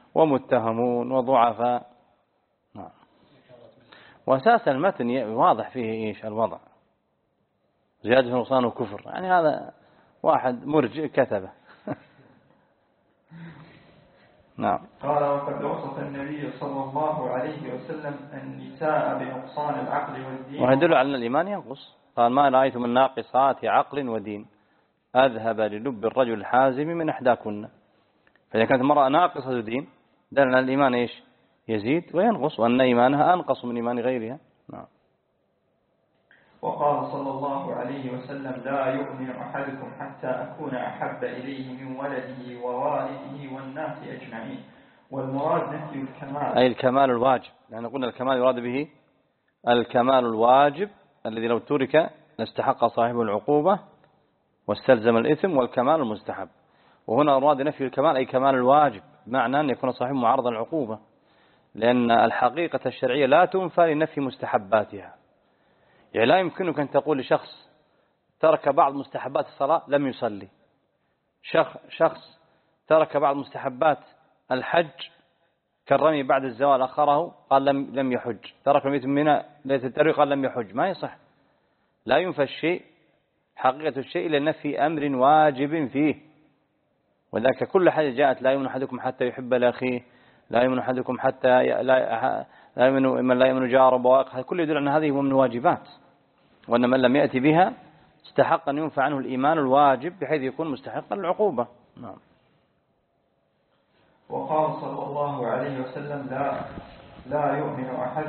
ومتهمون وضعفاء. نعم. وأساس المتن واضح فيه إيش الوضع زيادة نقصان وكفر يعني هذا واحد مرجئ كتبه. نعم. قال وقد وصف النبي صلى الله عليه وسلم النساء بنقصان العقل والدين ويدل على أن الإيمان ينقص قال ما رأيت من ناقصات عقل ودين أذهب للب الرجل الحازم من إحداكن. فإذا كانت المرأة ناقصة دين دل على الإيمان إيش يزيد وينقص وأن إيمانها أنقص من إيمان غيرها. نعم. وقال صلى الله عليه وسلم لا يؤمن أحدكم حتى أكون أحب إليه من ولده ووالده والناس أجمعين. والمراد نفي الكمال أي الكمال الواجب لأن قلنا الكمال يراد به الكمال الواجب الذي لو ترك لاستحق صاحبه العقوبة واستلزم الإثم والكمال المستحب. وهنا أراد نفي الكمال أي كمال الواجب معنى أن يكون صاحبه معرض العقوبة لأن الحقيقة الشرعية لا تنفى لنفي مستحباتها. يعني لا يمكنك أن تقول لشخص ترك بعض مستحبات الصلاة لم يصلي شخص ترك بعض مستحبات الحج كالرمي بعد الزوال أخره قال لم لم يحج ترك الميت من ليلة التروية قال لم يحج ما يصح. لا ينفى الشيء حقيقة الشيء إلا نفي أمر واجب فيه. وذلك كل حاجة جاءت لا يؤمن أحدكم حتى يحب لأخيه لا يؤمن أحدكم حتى لا لا يؤمن من لا يؤمن جاره بواقع كل يدل أن هذه من الواجبات وأن من لم يأتي بها استحق أن ينفع عنه الإيمان الواجب بحيث يكون مستحقا للعقوبة. نعم. وقال صلى الله عليه وسلم لا لا يؤمن أحد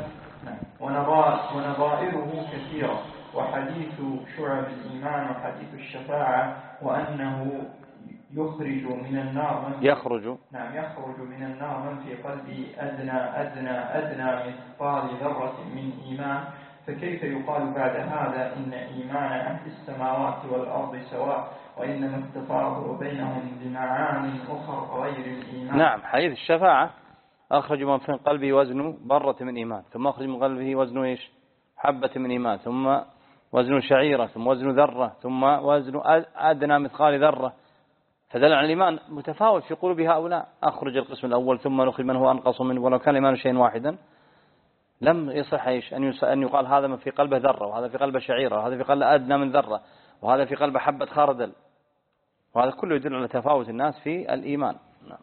ونظائره كثيرة وحديث شعب الإيمان وحديث الشفاعة وأنه يخرج من النار من يخرج نعم يخرج من النار من في قلبي أدنى أدنى أدنى مثقال ذرة من إيمان فكيف يقال بعد هذا إن إيمان أهل السماوات والأرض سواء وإنما التفاضل بينهم بمعان أخرى غير الإيمان؟ نعم، حديث الشفاعة أخرج من في قلبه وزن برة من إيمان، ثم أخرج من قلبه وزن إيش؟ حبة من إيمان، ثم وزن شعيرة، ثم وزن ذرة، ثم وزن أدنى مثقال ذرة. فدل على الإيمان متفاوت في قلوب هؤلاء. أخرج القسم الأول ثم نخرج من هو أنقص منه، ولو كان الإيمان شيئا واحدا لم يصح إيش أن يقال هذا من في قلبه ذرة، وهذا في قلبه شعيرة، وهذا في قلبه أدنى من ذرة، وهذا في قلبه حبة خردل. وهذا كله يدل على تفاوت الناس في الإيمان. نعم.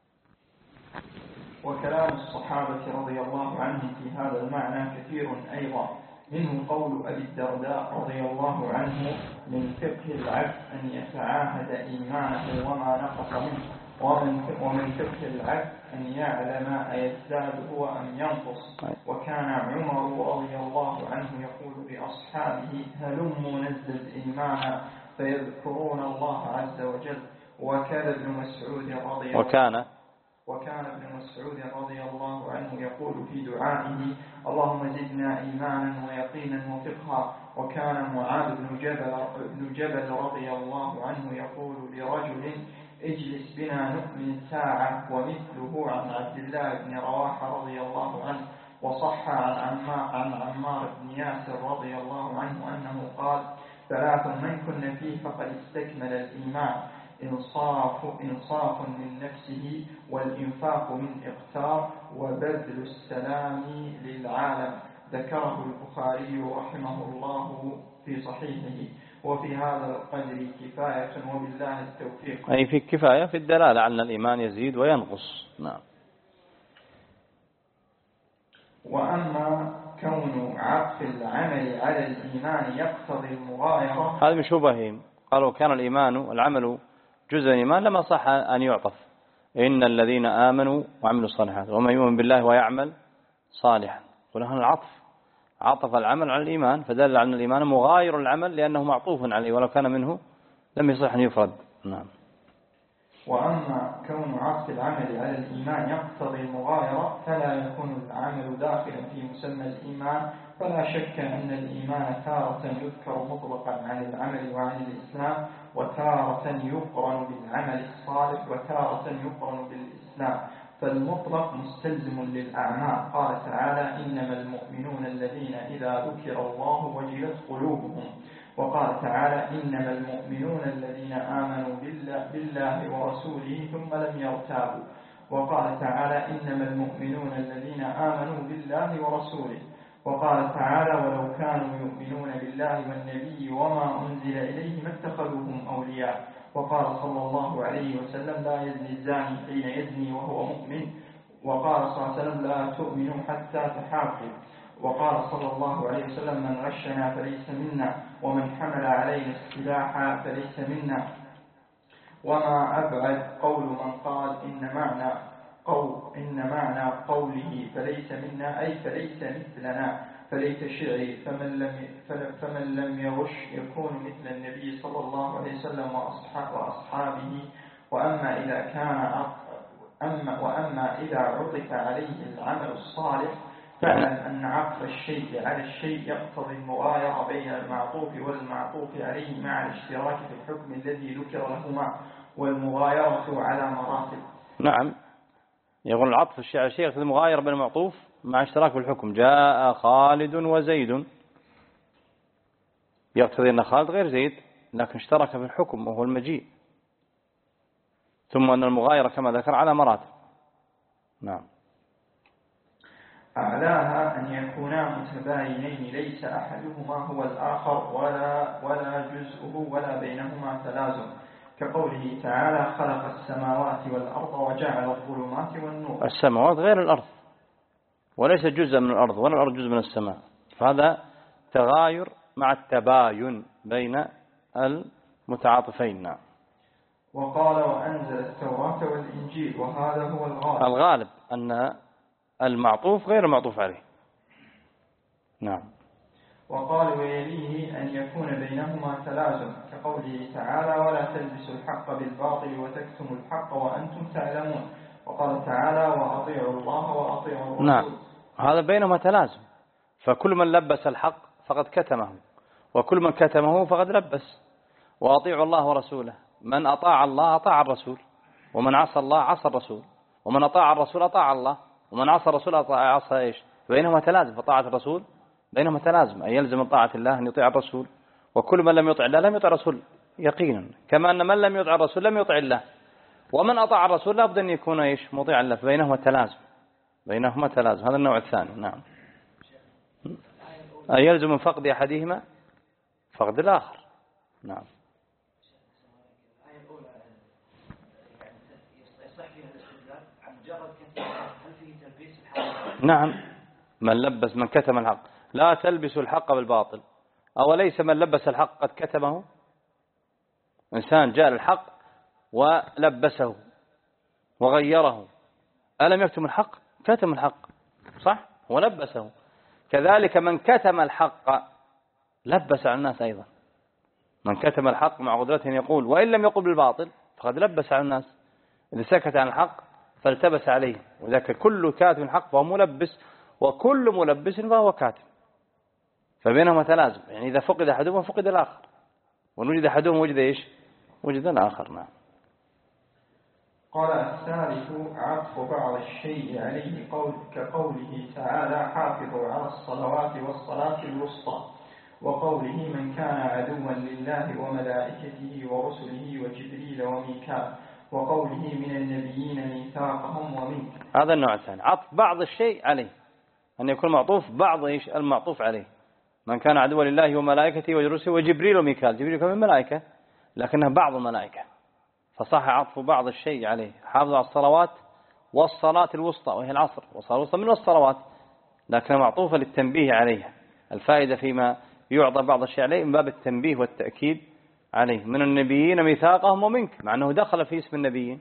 وكلام الصحابة رضي الله عنهم في هذا المعنى كثير أيضا، منه قول أبي الدرداء رضي الله عنه: من فقه العبد أن يتعاهد إيمانه وما نقص منه، ومن فقه العبد أن يعلم أيزداد هو أم ينقص. وكان عمر رضي الله عنه يقول لأصحابه: هلموا نزدد إيمانا، فيذكرون الله عز وجل. وكان ابن مسعود رضي الله وكان وكان ابن مسعود رضي الله عنه يقول في دعائه: اللهم زدنا إيمانا ويقينا وفقها. وكان معاذ بن جبل, بن جبل رضي الله عنه يقول لرجل: اجلس بنا نؤمن ساعة. ومثله عن عبد الله بن رواحة رضي الله عنه. وصح عن عمار, عن عمار بن ياسر رضي الله عنه أنه قال: ثلاث من كن فيه فقد استكمل الإيمان: إنصاف, إنصاف من نفسه، والإنفاق من إقتار، وبذل السلام للعالم. ذكره البخاري رحمه الله في صحيحه. وفي هذا القدر كفاية، وبالله التوفيق. أي في كفاية في الدلالة على أن الإيمان يزيد وينقص. نعم. وأما كون عطف العمل على الإيمان يقتضي المغايرة، هذا من شبههم. قالوا كان الإيمان العمل جزء الإيمان لما صح أن يعطف: إن الذين آمنوا وعملوا الصالحات ومن يؤمن بالله ويعمل صالحا. ولهنا العطف عطف العمل على الإيمان، فدل على أن الإيمان مغاير العمل لأنه معطوف عليه، ولو كان منه لم يصح أن يفرد. نعم. وأما كون عطف العمل على الإيمان يقتضي المغايرة، فلا يكون العمل داخلا في مسمى الإيمان. فلا شك أن الإيمان تارة يذكر مطلقا عن العمل وعن الإسلام، وتارة يقرن بالعمل الصالح، وتارة يقرن بالإسلام. فالمطلق مستلزم للأعمال. قال تعالى: إنما المؤمنون الذين إذا ذكر الله وجلت قلوبهم. وقال تعالى: إنما المؤمنون الذين آمنوا بالله, بالله ورسوله ثم لم يرتابوا. وقال تعالى: إنما المؤمنون الذين آمنوا بالله ورسوله. وقال تعالى: ولو كانوا يؤمنون بالله والنبي وما أنزل إليه ما اتخذوهم أولياء. وقال صلى الله عليه وسلم: لا يزني الزاني حين يزني وهو مؤمن. وقال صلى الله عليه وسلم: لا تؤمنوا حتى تحابوا. وقال صلى الله عليه وسلم: من غشنا فليس منا، ومن حمل علينا السلاح فليس منا. وما أبعد قول من قال إن معنى قول إن معنى قوله فليس منا أي فليس مثلنا. فليت شعري فمن لم فمن لم يغش يكون مثل النبي صلى الله عليه وسلم وأصحابه. وأما إذا كان أما وأما إذا عطف عليه العمل الصالح، فاعلم أن عطف الشيء على الشيء يقتضي المغايرة بين المعطوف والمعطوف عليه مع الاشتراك في الحكم الذي ذكر لهما، والمغايرة على مراتب. نعم. يقول العطف الشيء على الشيء يقتضي المغايرة بين المعطوف مع اشتراك في الحكم. جاء خالد وزيد، يقتضي أن خالد غير زيد، لكن اشترك في الحكم وهو المجيء. ثم أن المغايرة كما ذكر على مراتب. نعم. أعلاها أن يكونا متباينين ليس أحدهما هو الآخر ولا ولا جزءه ولا بينهما تلازم، كقوله تعالى: خلق السماوات والأرض وجعل الظلمات والنور. السماوات غير الأرض، وليس جزء من الأرض، ولا الأرض جزء من السماء. فهذا تغاير مع التباين بين المتعاطفين. نعم. وقال: وأنزل التوراة والإنجيل، وهذا هو الغالب. الغالب أن المعطوف غير المعطوف عليه. نعم. وقال: ويليه أن يكون بينهما تلازم، كقوله تعالى: ولا تلبسوا الحق بالباطل وتكتموا الحق وأنتم تعلمون. وقال تعالى: وأطيعوا الله وأطيعوا الرسول. نعم. هذا بينهما تلازم، فكل من لبس الحق فقد كتمه، وكل من كتمه فقد لبس. وأطيعوا الله ورسوله، من أطاع الله أطاع الرسول، ومن عصى الله عصى الرسول، ومن أطاع الرسول أطاع الله، ومن عصى الرسول أطاع عصى إيش؟ بينهما تلازم. فطاعة الرسول بينهما تلازم، أي يلزم من طاعة الله أن يطيع الرسول، وكل من لم يطع الله لم يطع الرسول يقينا، كما أن من لم يطع الرسول لم يطع الله، ومن أطاع الرسول لابد أن يكون إيش؟ مطيعا له. بينهما تلازم، بينهما تلازم. هذا النوع الثاني. نعم. أي يلزم من فقد أحدهما فقد الآخر. نعم. نعم. من لبس من كتم الحق، لا تلبسوا الحق بالباطل. أوليس من لبس الحق قد كتمه؟ إنسان جاء الحق ولبسه وغيره، ألم يكتم الحق؟ كتم الحق، صح؟ ولبسه. كذلك من كتم الحق لبس على الناس أيضا. من كتم الحق مع قدرته يقول، وإن لم يقل بالباطل فقد لبس على الناس. إذا سكت عن الحق فالتبس عليه، وذاك كل كاتم الحق فهو ملبس، وكل ملبس فهو كاتم. فبينهما تلازم، يعني إذا فقد أحدهما فقد الآخر، وإن وجد أحدهما وجد إيش؟ وجد الآخر. نعم. قال الثالث عطف بعض الشيء عليه قول كقوله تعالى حافظوا على الصلوات والصلاة الوسطى، وقوله من كان عدوا لله وملائكته ورسله وجبريل وميكال، وقوله من النبيين ميثاقهم ومنك. هذا النوع الثاني، عطف بعض الشيء عليه، أن يكون معطوف بعض إيش المعطوف عليه. من كان عدوا لله وملائكته ورسله وجبريل وميكال. جبريل كمان ملائكة لكنها بعض الملائكة، فصح عطف بعض الشيء عليه. حافظوا على الصلوات والصلاة الوسطى، وهي العصر، والصلاة الوسطى من الصلوات، لكنها معطوفة للتنبيه عليها. الفائدة فيما يعطى بعض الشيء عليه من باب التنبيه والتأكيد عليه. من النبيين ميثاقهم ومنك، مع أنه دخل في اسم النبيين،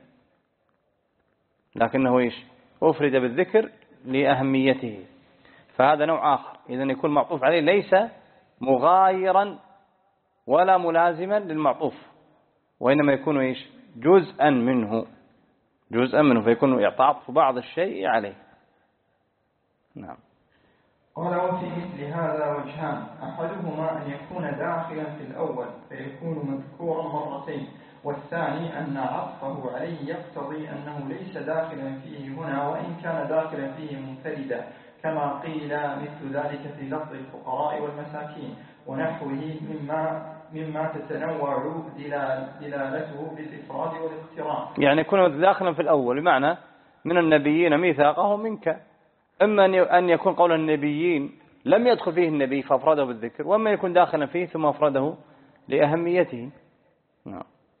لكنه إيش؟ أفرد بالذكر لأهميته. فهذا نوع آخر، إذن يكون معطوف عليه ليس مغايرا ولا ملازما للمعطوف، وإنما يكون إيش؟ جزءا منه، جزءا منه، فيكون يعطف بعض الشيء عليه. نعم. قال وفي مثل هذا وجهان، أحدهما أن يكون داخلا في الأول فيكون مذكورا مرتين، والثاني أن عطفه عليه يقتضي أنه ليس داخلا فيه هنا وإن كان داخلا فيه منفردا، كما قيل مثل ذلك في لفظ الفقراء والمساكين ونحوه مما مما تتنوع دلالته بالإفراد والاقتران. يعني يكون داخلا في الأول بمعنى من النبيين ميثاقهم منك، إما أن يكون قول النبيين لم يدخل فيه النبي فأفرده بالذكر، وإما يكون داخلا فيه ثم أفرده لأهميته. نعم.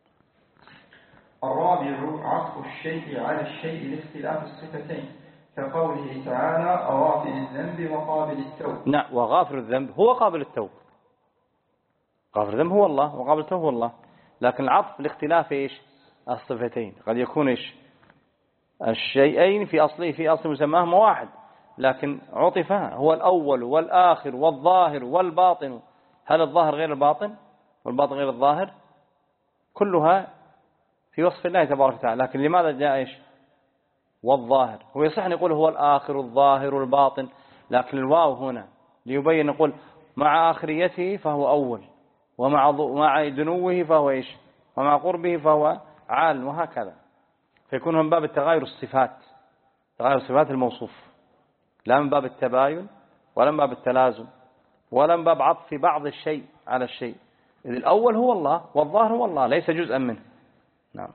الرابع عطف الشيء على الشيء لاختلاف الصفتين، كقوله تعالى غافر الذنب وقابل التوب. نعم. وغافر الذنب هو قابل التوب، غافر الذنب هو الله وقابل التوب هو الله، لكن العطف لاختلاف إيش؟ الصفتين. قد يكون إيش؟ الشيئين في أصله في أصل مسماهما واحد، لكن عطفا هو الأول والآخر والظاهر والباطن. هل الظاهر غير الباطن والباطن غير الظاهر؟ كلها في وصف الله تبارك وتعالى، لكن لماذا جاء إيش؟ والظاهر. هو يصح أن يقول هو الآخر الظاهر الباطن، لكن الواو هنا ليبين نقول مع آخريته فهو أول، ومع مع دنوه فهو إيش؟ ومع قربه فهو عال، وهكذا. فيكون من باب التغاير الصفات، تغاير صفات الموصوف، لا من باب التباين ولا من باب التلازم ولا من باب عطف بعض الشيء على الشيء، إذ الأول هو الله والظاهر هو الله ليس جزءا منه. نعم.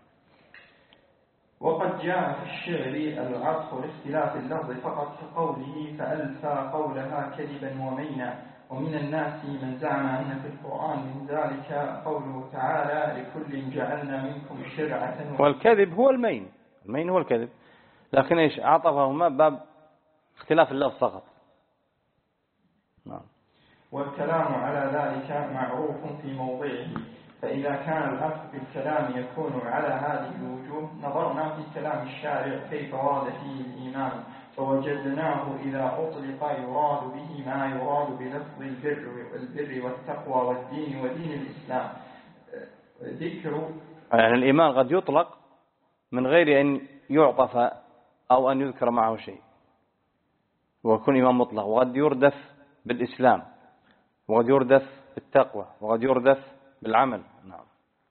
وقد جاء في الشعر العطف لاختلاف اللفظ فقط، كقوله فألفى قولها كذبا ومينا، ومن الناس من زعم أن في القرآن من ذلك قوله تعالى لكل جعلنا منكم شرعة. والكذب هو المين، المين هو الكذب، لكن إيش عطفهما باب اختلاف اللفظ فقط. نعم. والكلام على ذلك معروف في موضعه، فإذا كان العطف بالكلام يكون على هذه الوجوه نظرنا في كلام الشارع كيف ورد فيه الإيمان، فوجدناه إذا أطلق يراد به ما يراد بلفظ البر والبر والتقوى والدين ودين الإسلام. ذكر يعني الإيمان قد يطلق من غير أن يعطف أو أن يذكر معه شيء ويكون إيمان مطلق، وقد يردف بالإسلام، وقد يردف بالتقوى، وقد يردف بالعمل. نعم.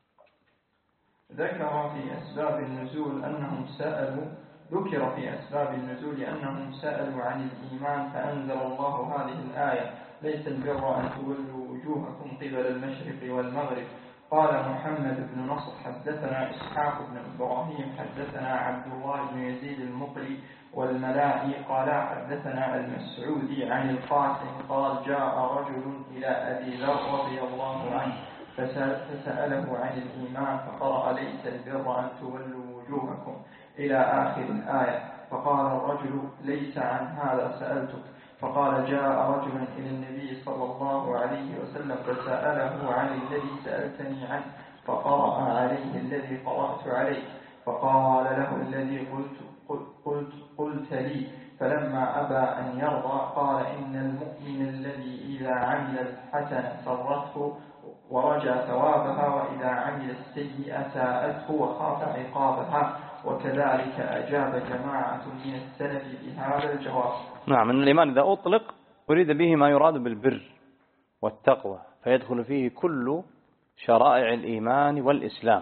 ذكر في أسباب النزول أنهم سألوا ذكر في أسباب النزول أنهم سألوا عن الإيمان فأنزل الله هذه الآية: ليس البر أن تولوا وجوهكم قبل المشرق والمغرب. قال محمد بن نصر حدثنا إسحاق بن إبراهيم حدثنا عبد الله بن يزيد المقري والملائي قال حدثنا المسعودي عن القاسم قال: جاء رجل إلى أبي ذر رضي الله عنه فسأله عن الإيمان فقرأ: ليس البر أن تولوا وجوهكم إلى آخر الآية. فقال الرجل: ليس عن هذا سألتك. فقال: جاء رجل إلى النبي صلى الله عليه وسلم فسأله عن الذي سألتني عنه فقرأ عليه الذي قرأت عليه. فقال له الذي قلت, قلت, قلت لي. فلما أبى أن يرضى قال: إن المؤمن الذي إذا عمل الحسنة سرته ورجى ثوابها، وإذا عمل السيئة ساءته وخاف عقابها. وكذلك أجاب جماعة من السلف بهذا الجواب. نعم، أن الإيمان إذا أطلق أريد به ما يراد بالبر والتقوى، فيدخل فيه كل شرائع الإيمان والإسلام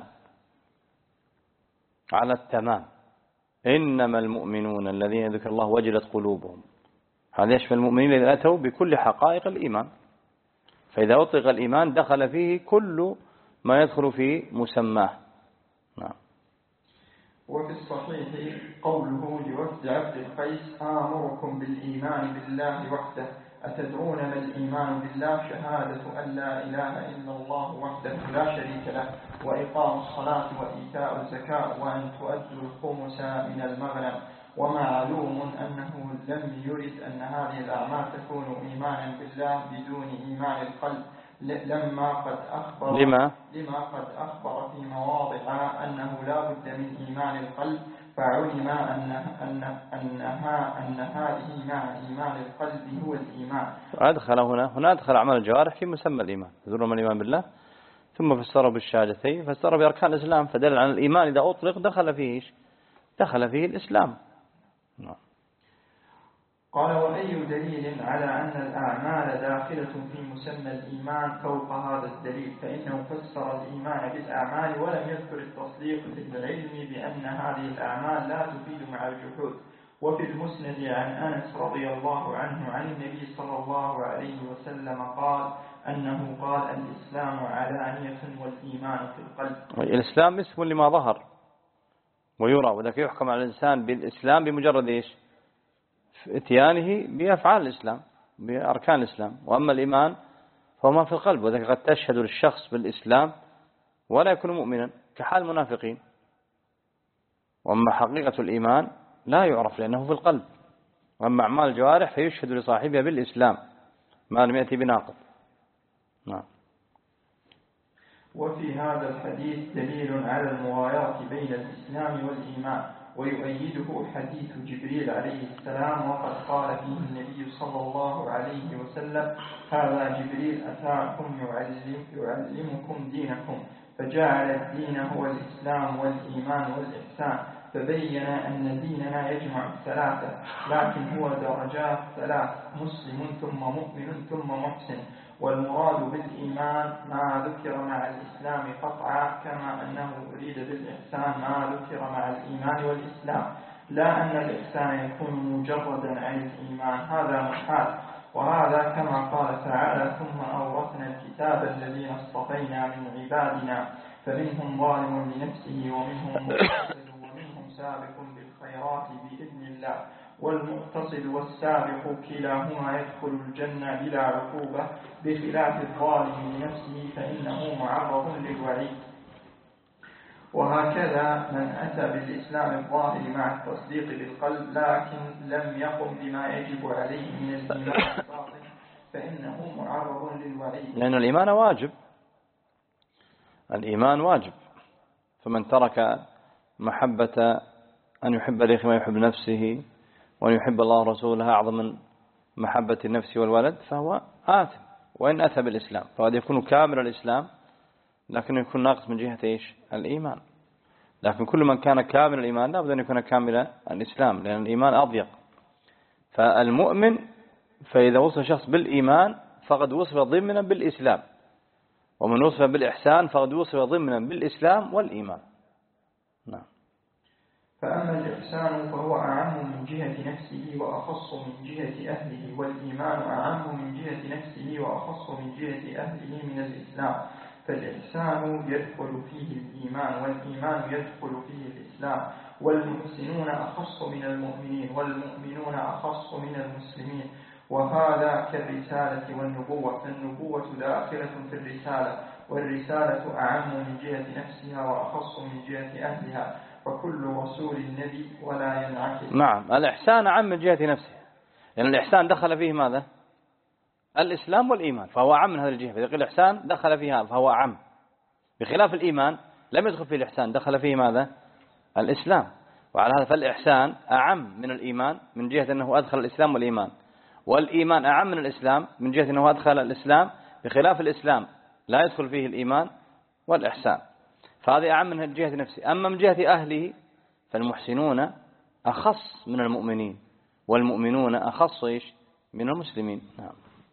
على التمام. إنما المؤمنون الذين ذكر الله وجلت قلوبهم، هذا يشمل المؤمنين الذين أتوا بكل حقائق الإيمان. فإذا أطلق الإيمان دخل فيه كل ما يدخل في مسماه. نعم. وفي الصحيح قوله لوفد عبد القيس: آمركم بالإيمان بالله وحده. أتدرون ما الإيمان بالله؟ شهادة أن لا إله إلا الله وحده لا شريك له، وإقام الصلاة وإيتاء الزكاة، وأن تؤدوا الخمس من المغنم. ومعلوم أنه لم يرد أن هذه الأعمال تكون إيمانا بالله بدون إيمان القلب، لما قد أخبر لما لما قد أخبر في مواضع أنه لا بد من إيمان القلب، فعلم أن أن أنها أن هذه مع إيمان القلب هو الإيمان. أدخل هنا هنا أدخل أعمال الجوارح في مسمى الإيمان، تدرون ما الإيمان بالله، ثم فسره بالشهادتين، فسره بأركان الإسلام، فدل على الإيمان إذا أطلق دخل فيه دخل فيه الإسلام. نعم. قال: وأي دليل على أن الأعمال داخلة في مسمى الإيمان فوق هذا الدليل؟ فإنه فسر الإيمان بالأعمال ولم يذكر التصديق للعلم بأن هذه الأعمال لا تفيد مع الجحود. وفي المسند عن أنس رضي الله عنه عن النبي صلى الله عليه وسلم قال أنه قال: الإسلام علانية والإيمان في القلب. الإسلام اسم لما ظهر ويرى، وذلك يحكم على الإنسان بالإسلام بمجرد إيش؟ اتيانه بأفعال الإسلام بأركان الإسلام. وأما الإيمان فهو ما في القلب، وذلك قد تشهد للشخص بالإسلام ولا يكون مؤمنا كحال المنافقين. وأما حقيقة الإيمان لا يعرف لأنه في القلب. وأما أعمال الجوارح فيشهد لصاحبها بالإسلام ما لم يأتي بناقض. نعم. وفي هذا الحديث دليل على المغايرة بين الإسلام والإيمان، ويؤيده حديث جبريل عليه السلام، وقد قال فيه النبي صلى الله عليه وسلم: هذا جبريل أتاكم يعلم يعلمكم دينكم. فجعل الدين هو الإسلام والإيمان والإحسان، فبين أن ديننا يجمع الثلاثة، لكن هو درجات ثلاث: مسلم ثم مؤمن ثم محسن. والمراد بالإيمان ما ذكر مع الإسلام قطعا، كما أنه أريد بالإحسان ما ذكر مع الإيمان والإسلام، لا أن الإحسان يكون مجردا عن الإيمان، هذا محال. وهذا كما قال تعالى: ثم أورثنا الكتاب الذين اصطفينا من عبادنا فمنهم ظالم لنفسه ومنهم مقتصد ومنهم سابق بالخيرات بإذن الله. والمقتصد والسابق كلاهما يدخل الجنة بلا عقوبة، بخلاف الظالم لنفسه فإنه معرض للوعيد. وهكذا من أتى بالإسلام الظاهر مع التصديق بالقلب لكن لم يقم بما يجب عليه من الإيمان الباطن فإنه معرض للوعيد، لأن الإيمان واجب. الإيمان واجب، فمن ترك محبة أن يحب الأخ ما يحب نفسه وأن يحب الله ورسوله أعظم من محبة النفس والولد فهو آثم، وإن أتى بالإسلام فهذا يكون كامل الإسلام لكن يكون ناقص من جهة إيش؟ الإيمان. لكن كل من كان كامل الإيمان لا بد أن يكون كامل الإسلام، لأن الإيمان أضيق. فالمؤمن فإذا وصف شخص بالإيمان فقد وصف ضمنا بالإسلام، ومن وصف بالإحسان فقد وصف ضمنا بالإسلام والإيمان. نعم. فأما الإحسان فهو أعم من جهة نفسه وأخص من جهة أهله، والإيمان أعم من جهة نفسه وأخص من جهة أهله من الإسلام. فالإحسان يدخل فيه الإيمان، والإيمان يدخل فيه الإسلام. والمحسنون أخص من المؤمنين، والمؤمنون أخص من المسلمين. وهذا كالرسالة والنبوة، فالنبوة داخلة في الرسالة، والرسالة أعم من جهة نفسها وأخص من جهة أهلها، وكل رسول نبي ولا ينعكس. نعم، الإحسان أعم من جهة نفسه، لأن يعني الإحسان دخل فيه ماذا؟ الإسلام والإيمان، فهو أعم من هذه الجهة. إذا قيل الإحسان دخل فيها فهو أعم، بخلاف الإيمان لم يدخل فيه الإحسان، دخل فيه ماذا؟ الإسلام. وعلى هذا فالإحسان أعم من الإيمان من جهة أنه أدخل الإسلام والإيمان، والإيمان أعم من الإسلام من جهة أنه أدخل الإسلام، بخلاف الإسلام لا يدخل فيه الإيمان والإحسان. فهذه أعم من جهة نفسه. أما من جهة أهله فالمحسنون أخص من المؤمنين، والمؤمنون أخص إيش؟ من المسلمين. نعم.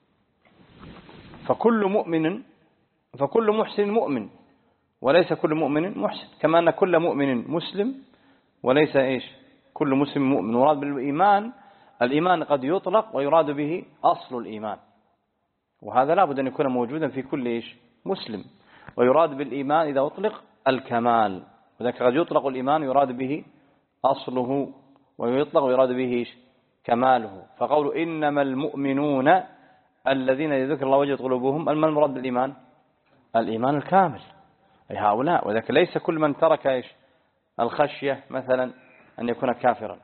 فكل مؤمن فكل محسن مؤمن، وليس كل مؤمن محسن، كما أن كل مؤمن مسلم وليس إيش؟ كل مسلم مؤمن. وراد بالإيمان الإيمان قد يطلق ويراد به أصل الإيمان، وهذا لا بد أن يكون موجودا في كل إيش؟ مسلم. ويراد بالإيمان إذا أطلق الكمال، وذلك قد يطلق الإيمان يراد به أصله، ويطلق ويراد به إيش؟ كماله. فقول إنما المؤمنون الذين يذكر الله وجهت قلوبهم، ما المراد بالإيمان؟ الإيمان الكامل، أي هؤلاء. وذلك ليس كل من ترك إيش؟ الخشية مثلا أن يكون كافرا.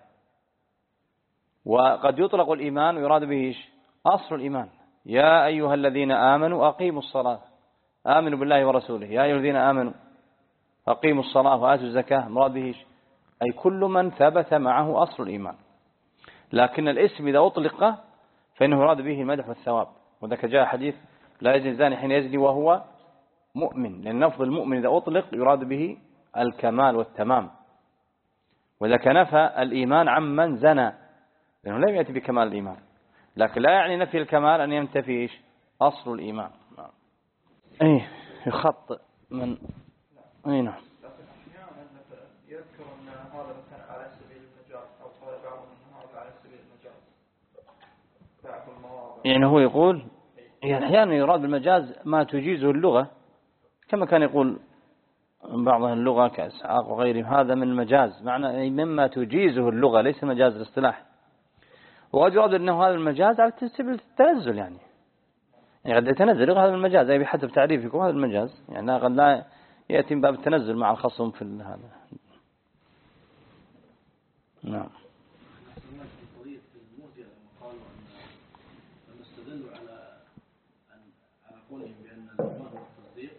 وقد يطلق الإيمان ويراد به إيش؟ أصل الإيمان. يا أيها الذين آمنوا أقيموا الصلاة، آمنوا بالله ورسوله. يا أيها الذين آمنوا أقيموا الصلاة وآتوا الزكاة، مراد به إيش؟ أي كل من ثبت معه أصل الإيمان. لكن الاسم إذا أطلق فإنه يراد به المدح والثواب، وذلك جاء حديث لا يزني الزاني حين يزني وهو مؤمن، لأن لفظ المؤمن إذا أطلق يراد به الكمال والتمام. وذلك نفى الإيمان عمن زنى، لأنه لم يأتي بكمال الإيمان، لكن لا يعني نفي الكمال أن ينتفي إيش؟ أصل الإيمان. أي يخطئ من أي نعم. لكن أحيانا يذكر أن هذا مثلا على سبيل المجاز، أو قال بعضهم أن هذا على سبيل المجاز بعض المواضع. يعني هو يقول يعني أحيانا يراد بالمجاز ما تجيزه اللغة، كما كان يقول بعض اللغة كإسحاق وغيرهم، هذا من المجاز، معنى مما تجيزه اللغة، ليس مجاز الاصطلاح. وقد يراد أنه هذا المجاز على سبيل التنزل، يعني يعني قد يتنزل هذا المجاز، أي بحسب تعريفكم هذا المجاز، يعني قد لا يأتي من باب التنزل مع الخصم في هذا. نعم. استدلوا على على قولهم بأن الإيمان هو التصديق،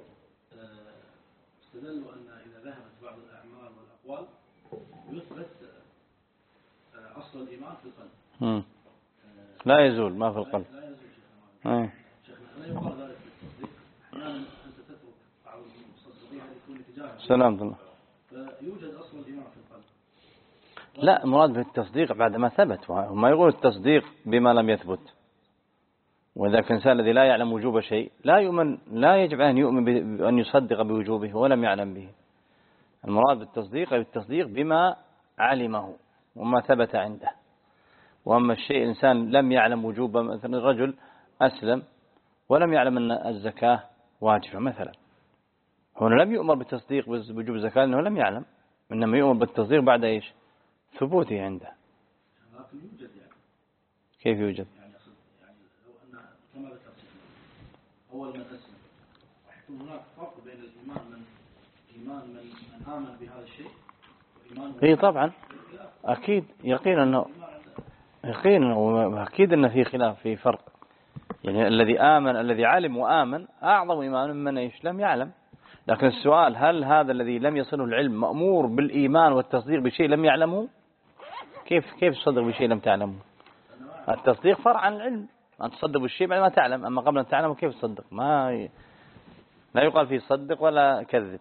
استدلوا أن إذا ذهبت بعض الأعمال والأقوال يثبت أصل الإيمان في القلب، لا يزول ما في القلب. لا يزول شيخنا. شيخنا لا يقال ذلك في التصديق، أحيانا أنت تترك بعض المصدقين يكون اتجاههم سلام الله، فيوجد أصل الإيمان في القلب. لا، مراد بالتصديق بعد ما ثبت، وما يقول التصديق بما لم يثبت. وإذا كان الإنسان الذي لا يعلم وجوب شيء لا يؤمن، لا يجب أن يؤمن بأن يصدق بوجوبه ولم يعلم به. المراد بالتصديق أي التصديق بما علمه وما ثبت عنده. وأما الشيء الإنسان لم يعلم وجوبه، مثلا الرجل أسلم ولم يعلم أن الزكاة واجبة مثلا، هنا لم يؤمر بالتصديق بوجوب الزكاة لأنه لم يعلم، إنما يؤمر بالتصديق بعد إيش؟ ثبوته عنده. لكن يوجد يعني. كيف يوجد؟ يعني يعني لو أن كما ذكرت أول من أسلم، ويكون هناك فرق بين الإيمان من إيمان من من آمن بهذا الشيء وإيمان. إيه طبعا، أكيد يقين أنه يقين أنه أكيد أن في خلاف، في فرق. يعني الذي آمن الذي علم وآمن أعظم إيمان من إيش؟ لم يعلم. لكن السؤال هل هذا الذي لم يصله العلم مأمور بالإيمان والتصديق بشيء لم يعلمه؟ كيف كيف تصدق بشيء لم تعلمه؟ التصديق فرع عن العلم، أن تصدق بالشيء بعد ما تعلم، أما قبل أن تعلمه كيف تصدق؟ ما ي... لا يقال فيه صدق ولا كذب.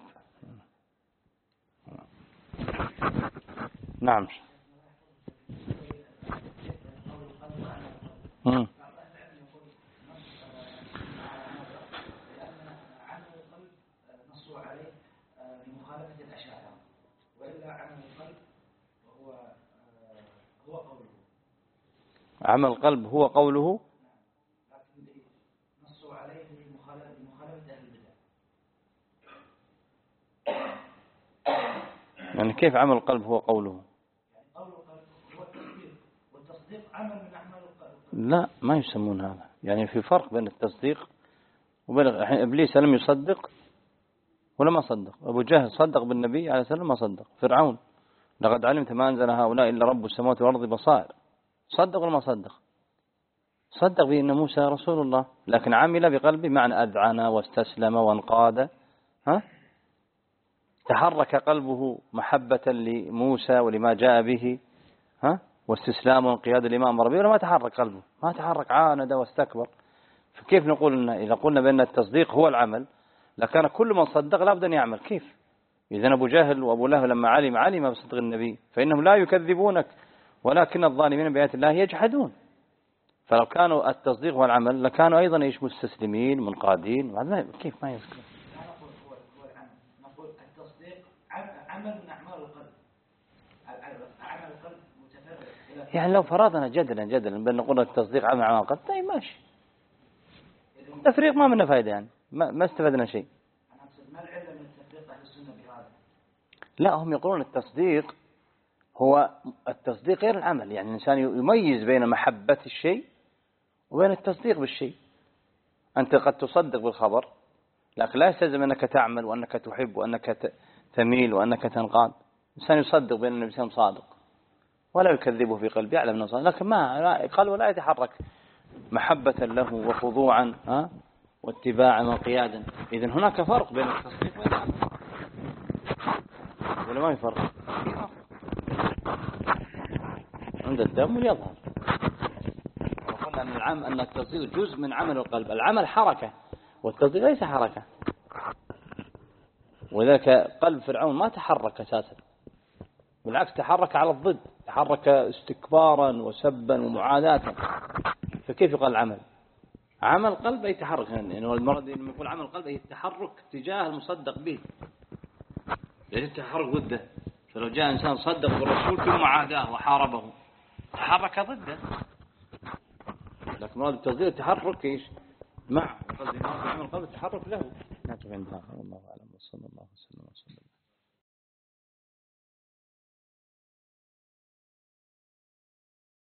نعم. بمخالفة الأشاعرة، وإلا عمل القلب وهو هو قوله. عمل القلب هو قوله، لكن نصوا عليه بمخالفة بمخالفة أهل البدع. يعني كيف عمل القلب هو قوله؟ يعني قول القلب هو التصديق، والتصديق عمل من أعمال القلب. لا، ما يسمون هذا. يعني في فرق بين التصديق وبين الحين إبليس لم يصدق ولا ما صدق. أبو جهل صدق بالنبي عليه السلام ما صدق. فرعون لقد علمت ما أنزل هؤلاء إلا رب السماوات والأرض بصائر، صدق ولا ما صدق؟ صدق بأن موسى رسول الله، لكن عمل بقلبه معنى أذعن واستسلم وانقاد. ها؟ تحرك قلبه محبة لموسى ولما جاء به، ها؟ واستسلام وانقياد الإمام ربي، ولا ما تحرك قلبه؟ ما تحرك، عاند واستكبر. فكيف نقول إن إذا قلنا بأن التصديق هو العمل لكان كل من صدق لابد أن يعمل؟ كيف؟ إذن أبو جهل وأبو لهب لما علم علم بصدق النبي، فإنهم لا يكذبونك ولكن الظالمين بآيات الله يجحدون. فلو كانوا التصديق هو العمل لكانوا أيضا إيش مستسلمين منقادين. كيف ما يذكر؟ لا نقول هو هو العمل، نقول التصديق عمل من أعمال القلب. عمل القلب متفرق. يعني لو فرضنا جدلا جدلا بأن نقول التصديق عمل أعمال القلب، طيب ماشي. التفريق ما منه فائدة، يعني ما, ما استفدنا شيء. أنا أقصد ما العلة من التفريق أهل السنة بهذا؟ لا، هم يقولون التصديق هو التصديق غير العمل. يعني الإنسان يميز بين محبة الشيء وبين التصديق بالشيء. أنت قد تصدق بالخبر لكن لا يستلزم أنك تعمل وأنك تحب وأنك تميل وأنك تنقاد. الإنسان يصدق بأن النبي صلى الله عليه وسلم صادق ولا يكذبه في قلبه، يعلم أنه صادق، لكن ما قال ولا يتحرك محبة له وخضوعا ها واتباعا وقيادا. إذن هناك فرق بين التصديق والعمل، ولا ما يفرق؟ عند الدم يظهر. وقلنا أن العمل أن التصديق جزء من عمل القلب. العمل حركة والتصديق ليس حركة، وذلك قلب فرعون ما تحرك أساسا، بالعكس تحرك على الضد، تحرك استكبارا وسبا ومعاداة. فكيف يقال العمل؟ عمل القلب أي تحرك، يعني المراد لما يقول عمل القلب أي التحرك تجاه المصدق به، يعني التحرك ضده. فلو جاء إنسان صدق بالرسول ثم عاداه وحاربه تحرك ضده. لكن مراد التصديق التحرك إيش؟ مع قصدي عمل القلب التحرك له. لا تفهم هذا. والله أعلم. وصلى الله وسلم وسلم.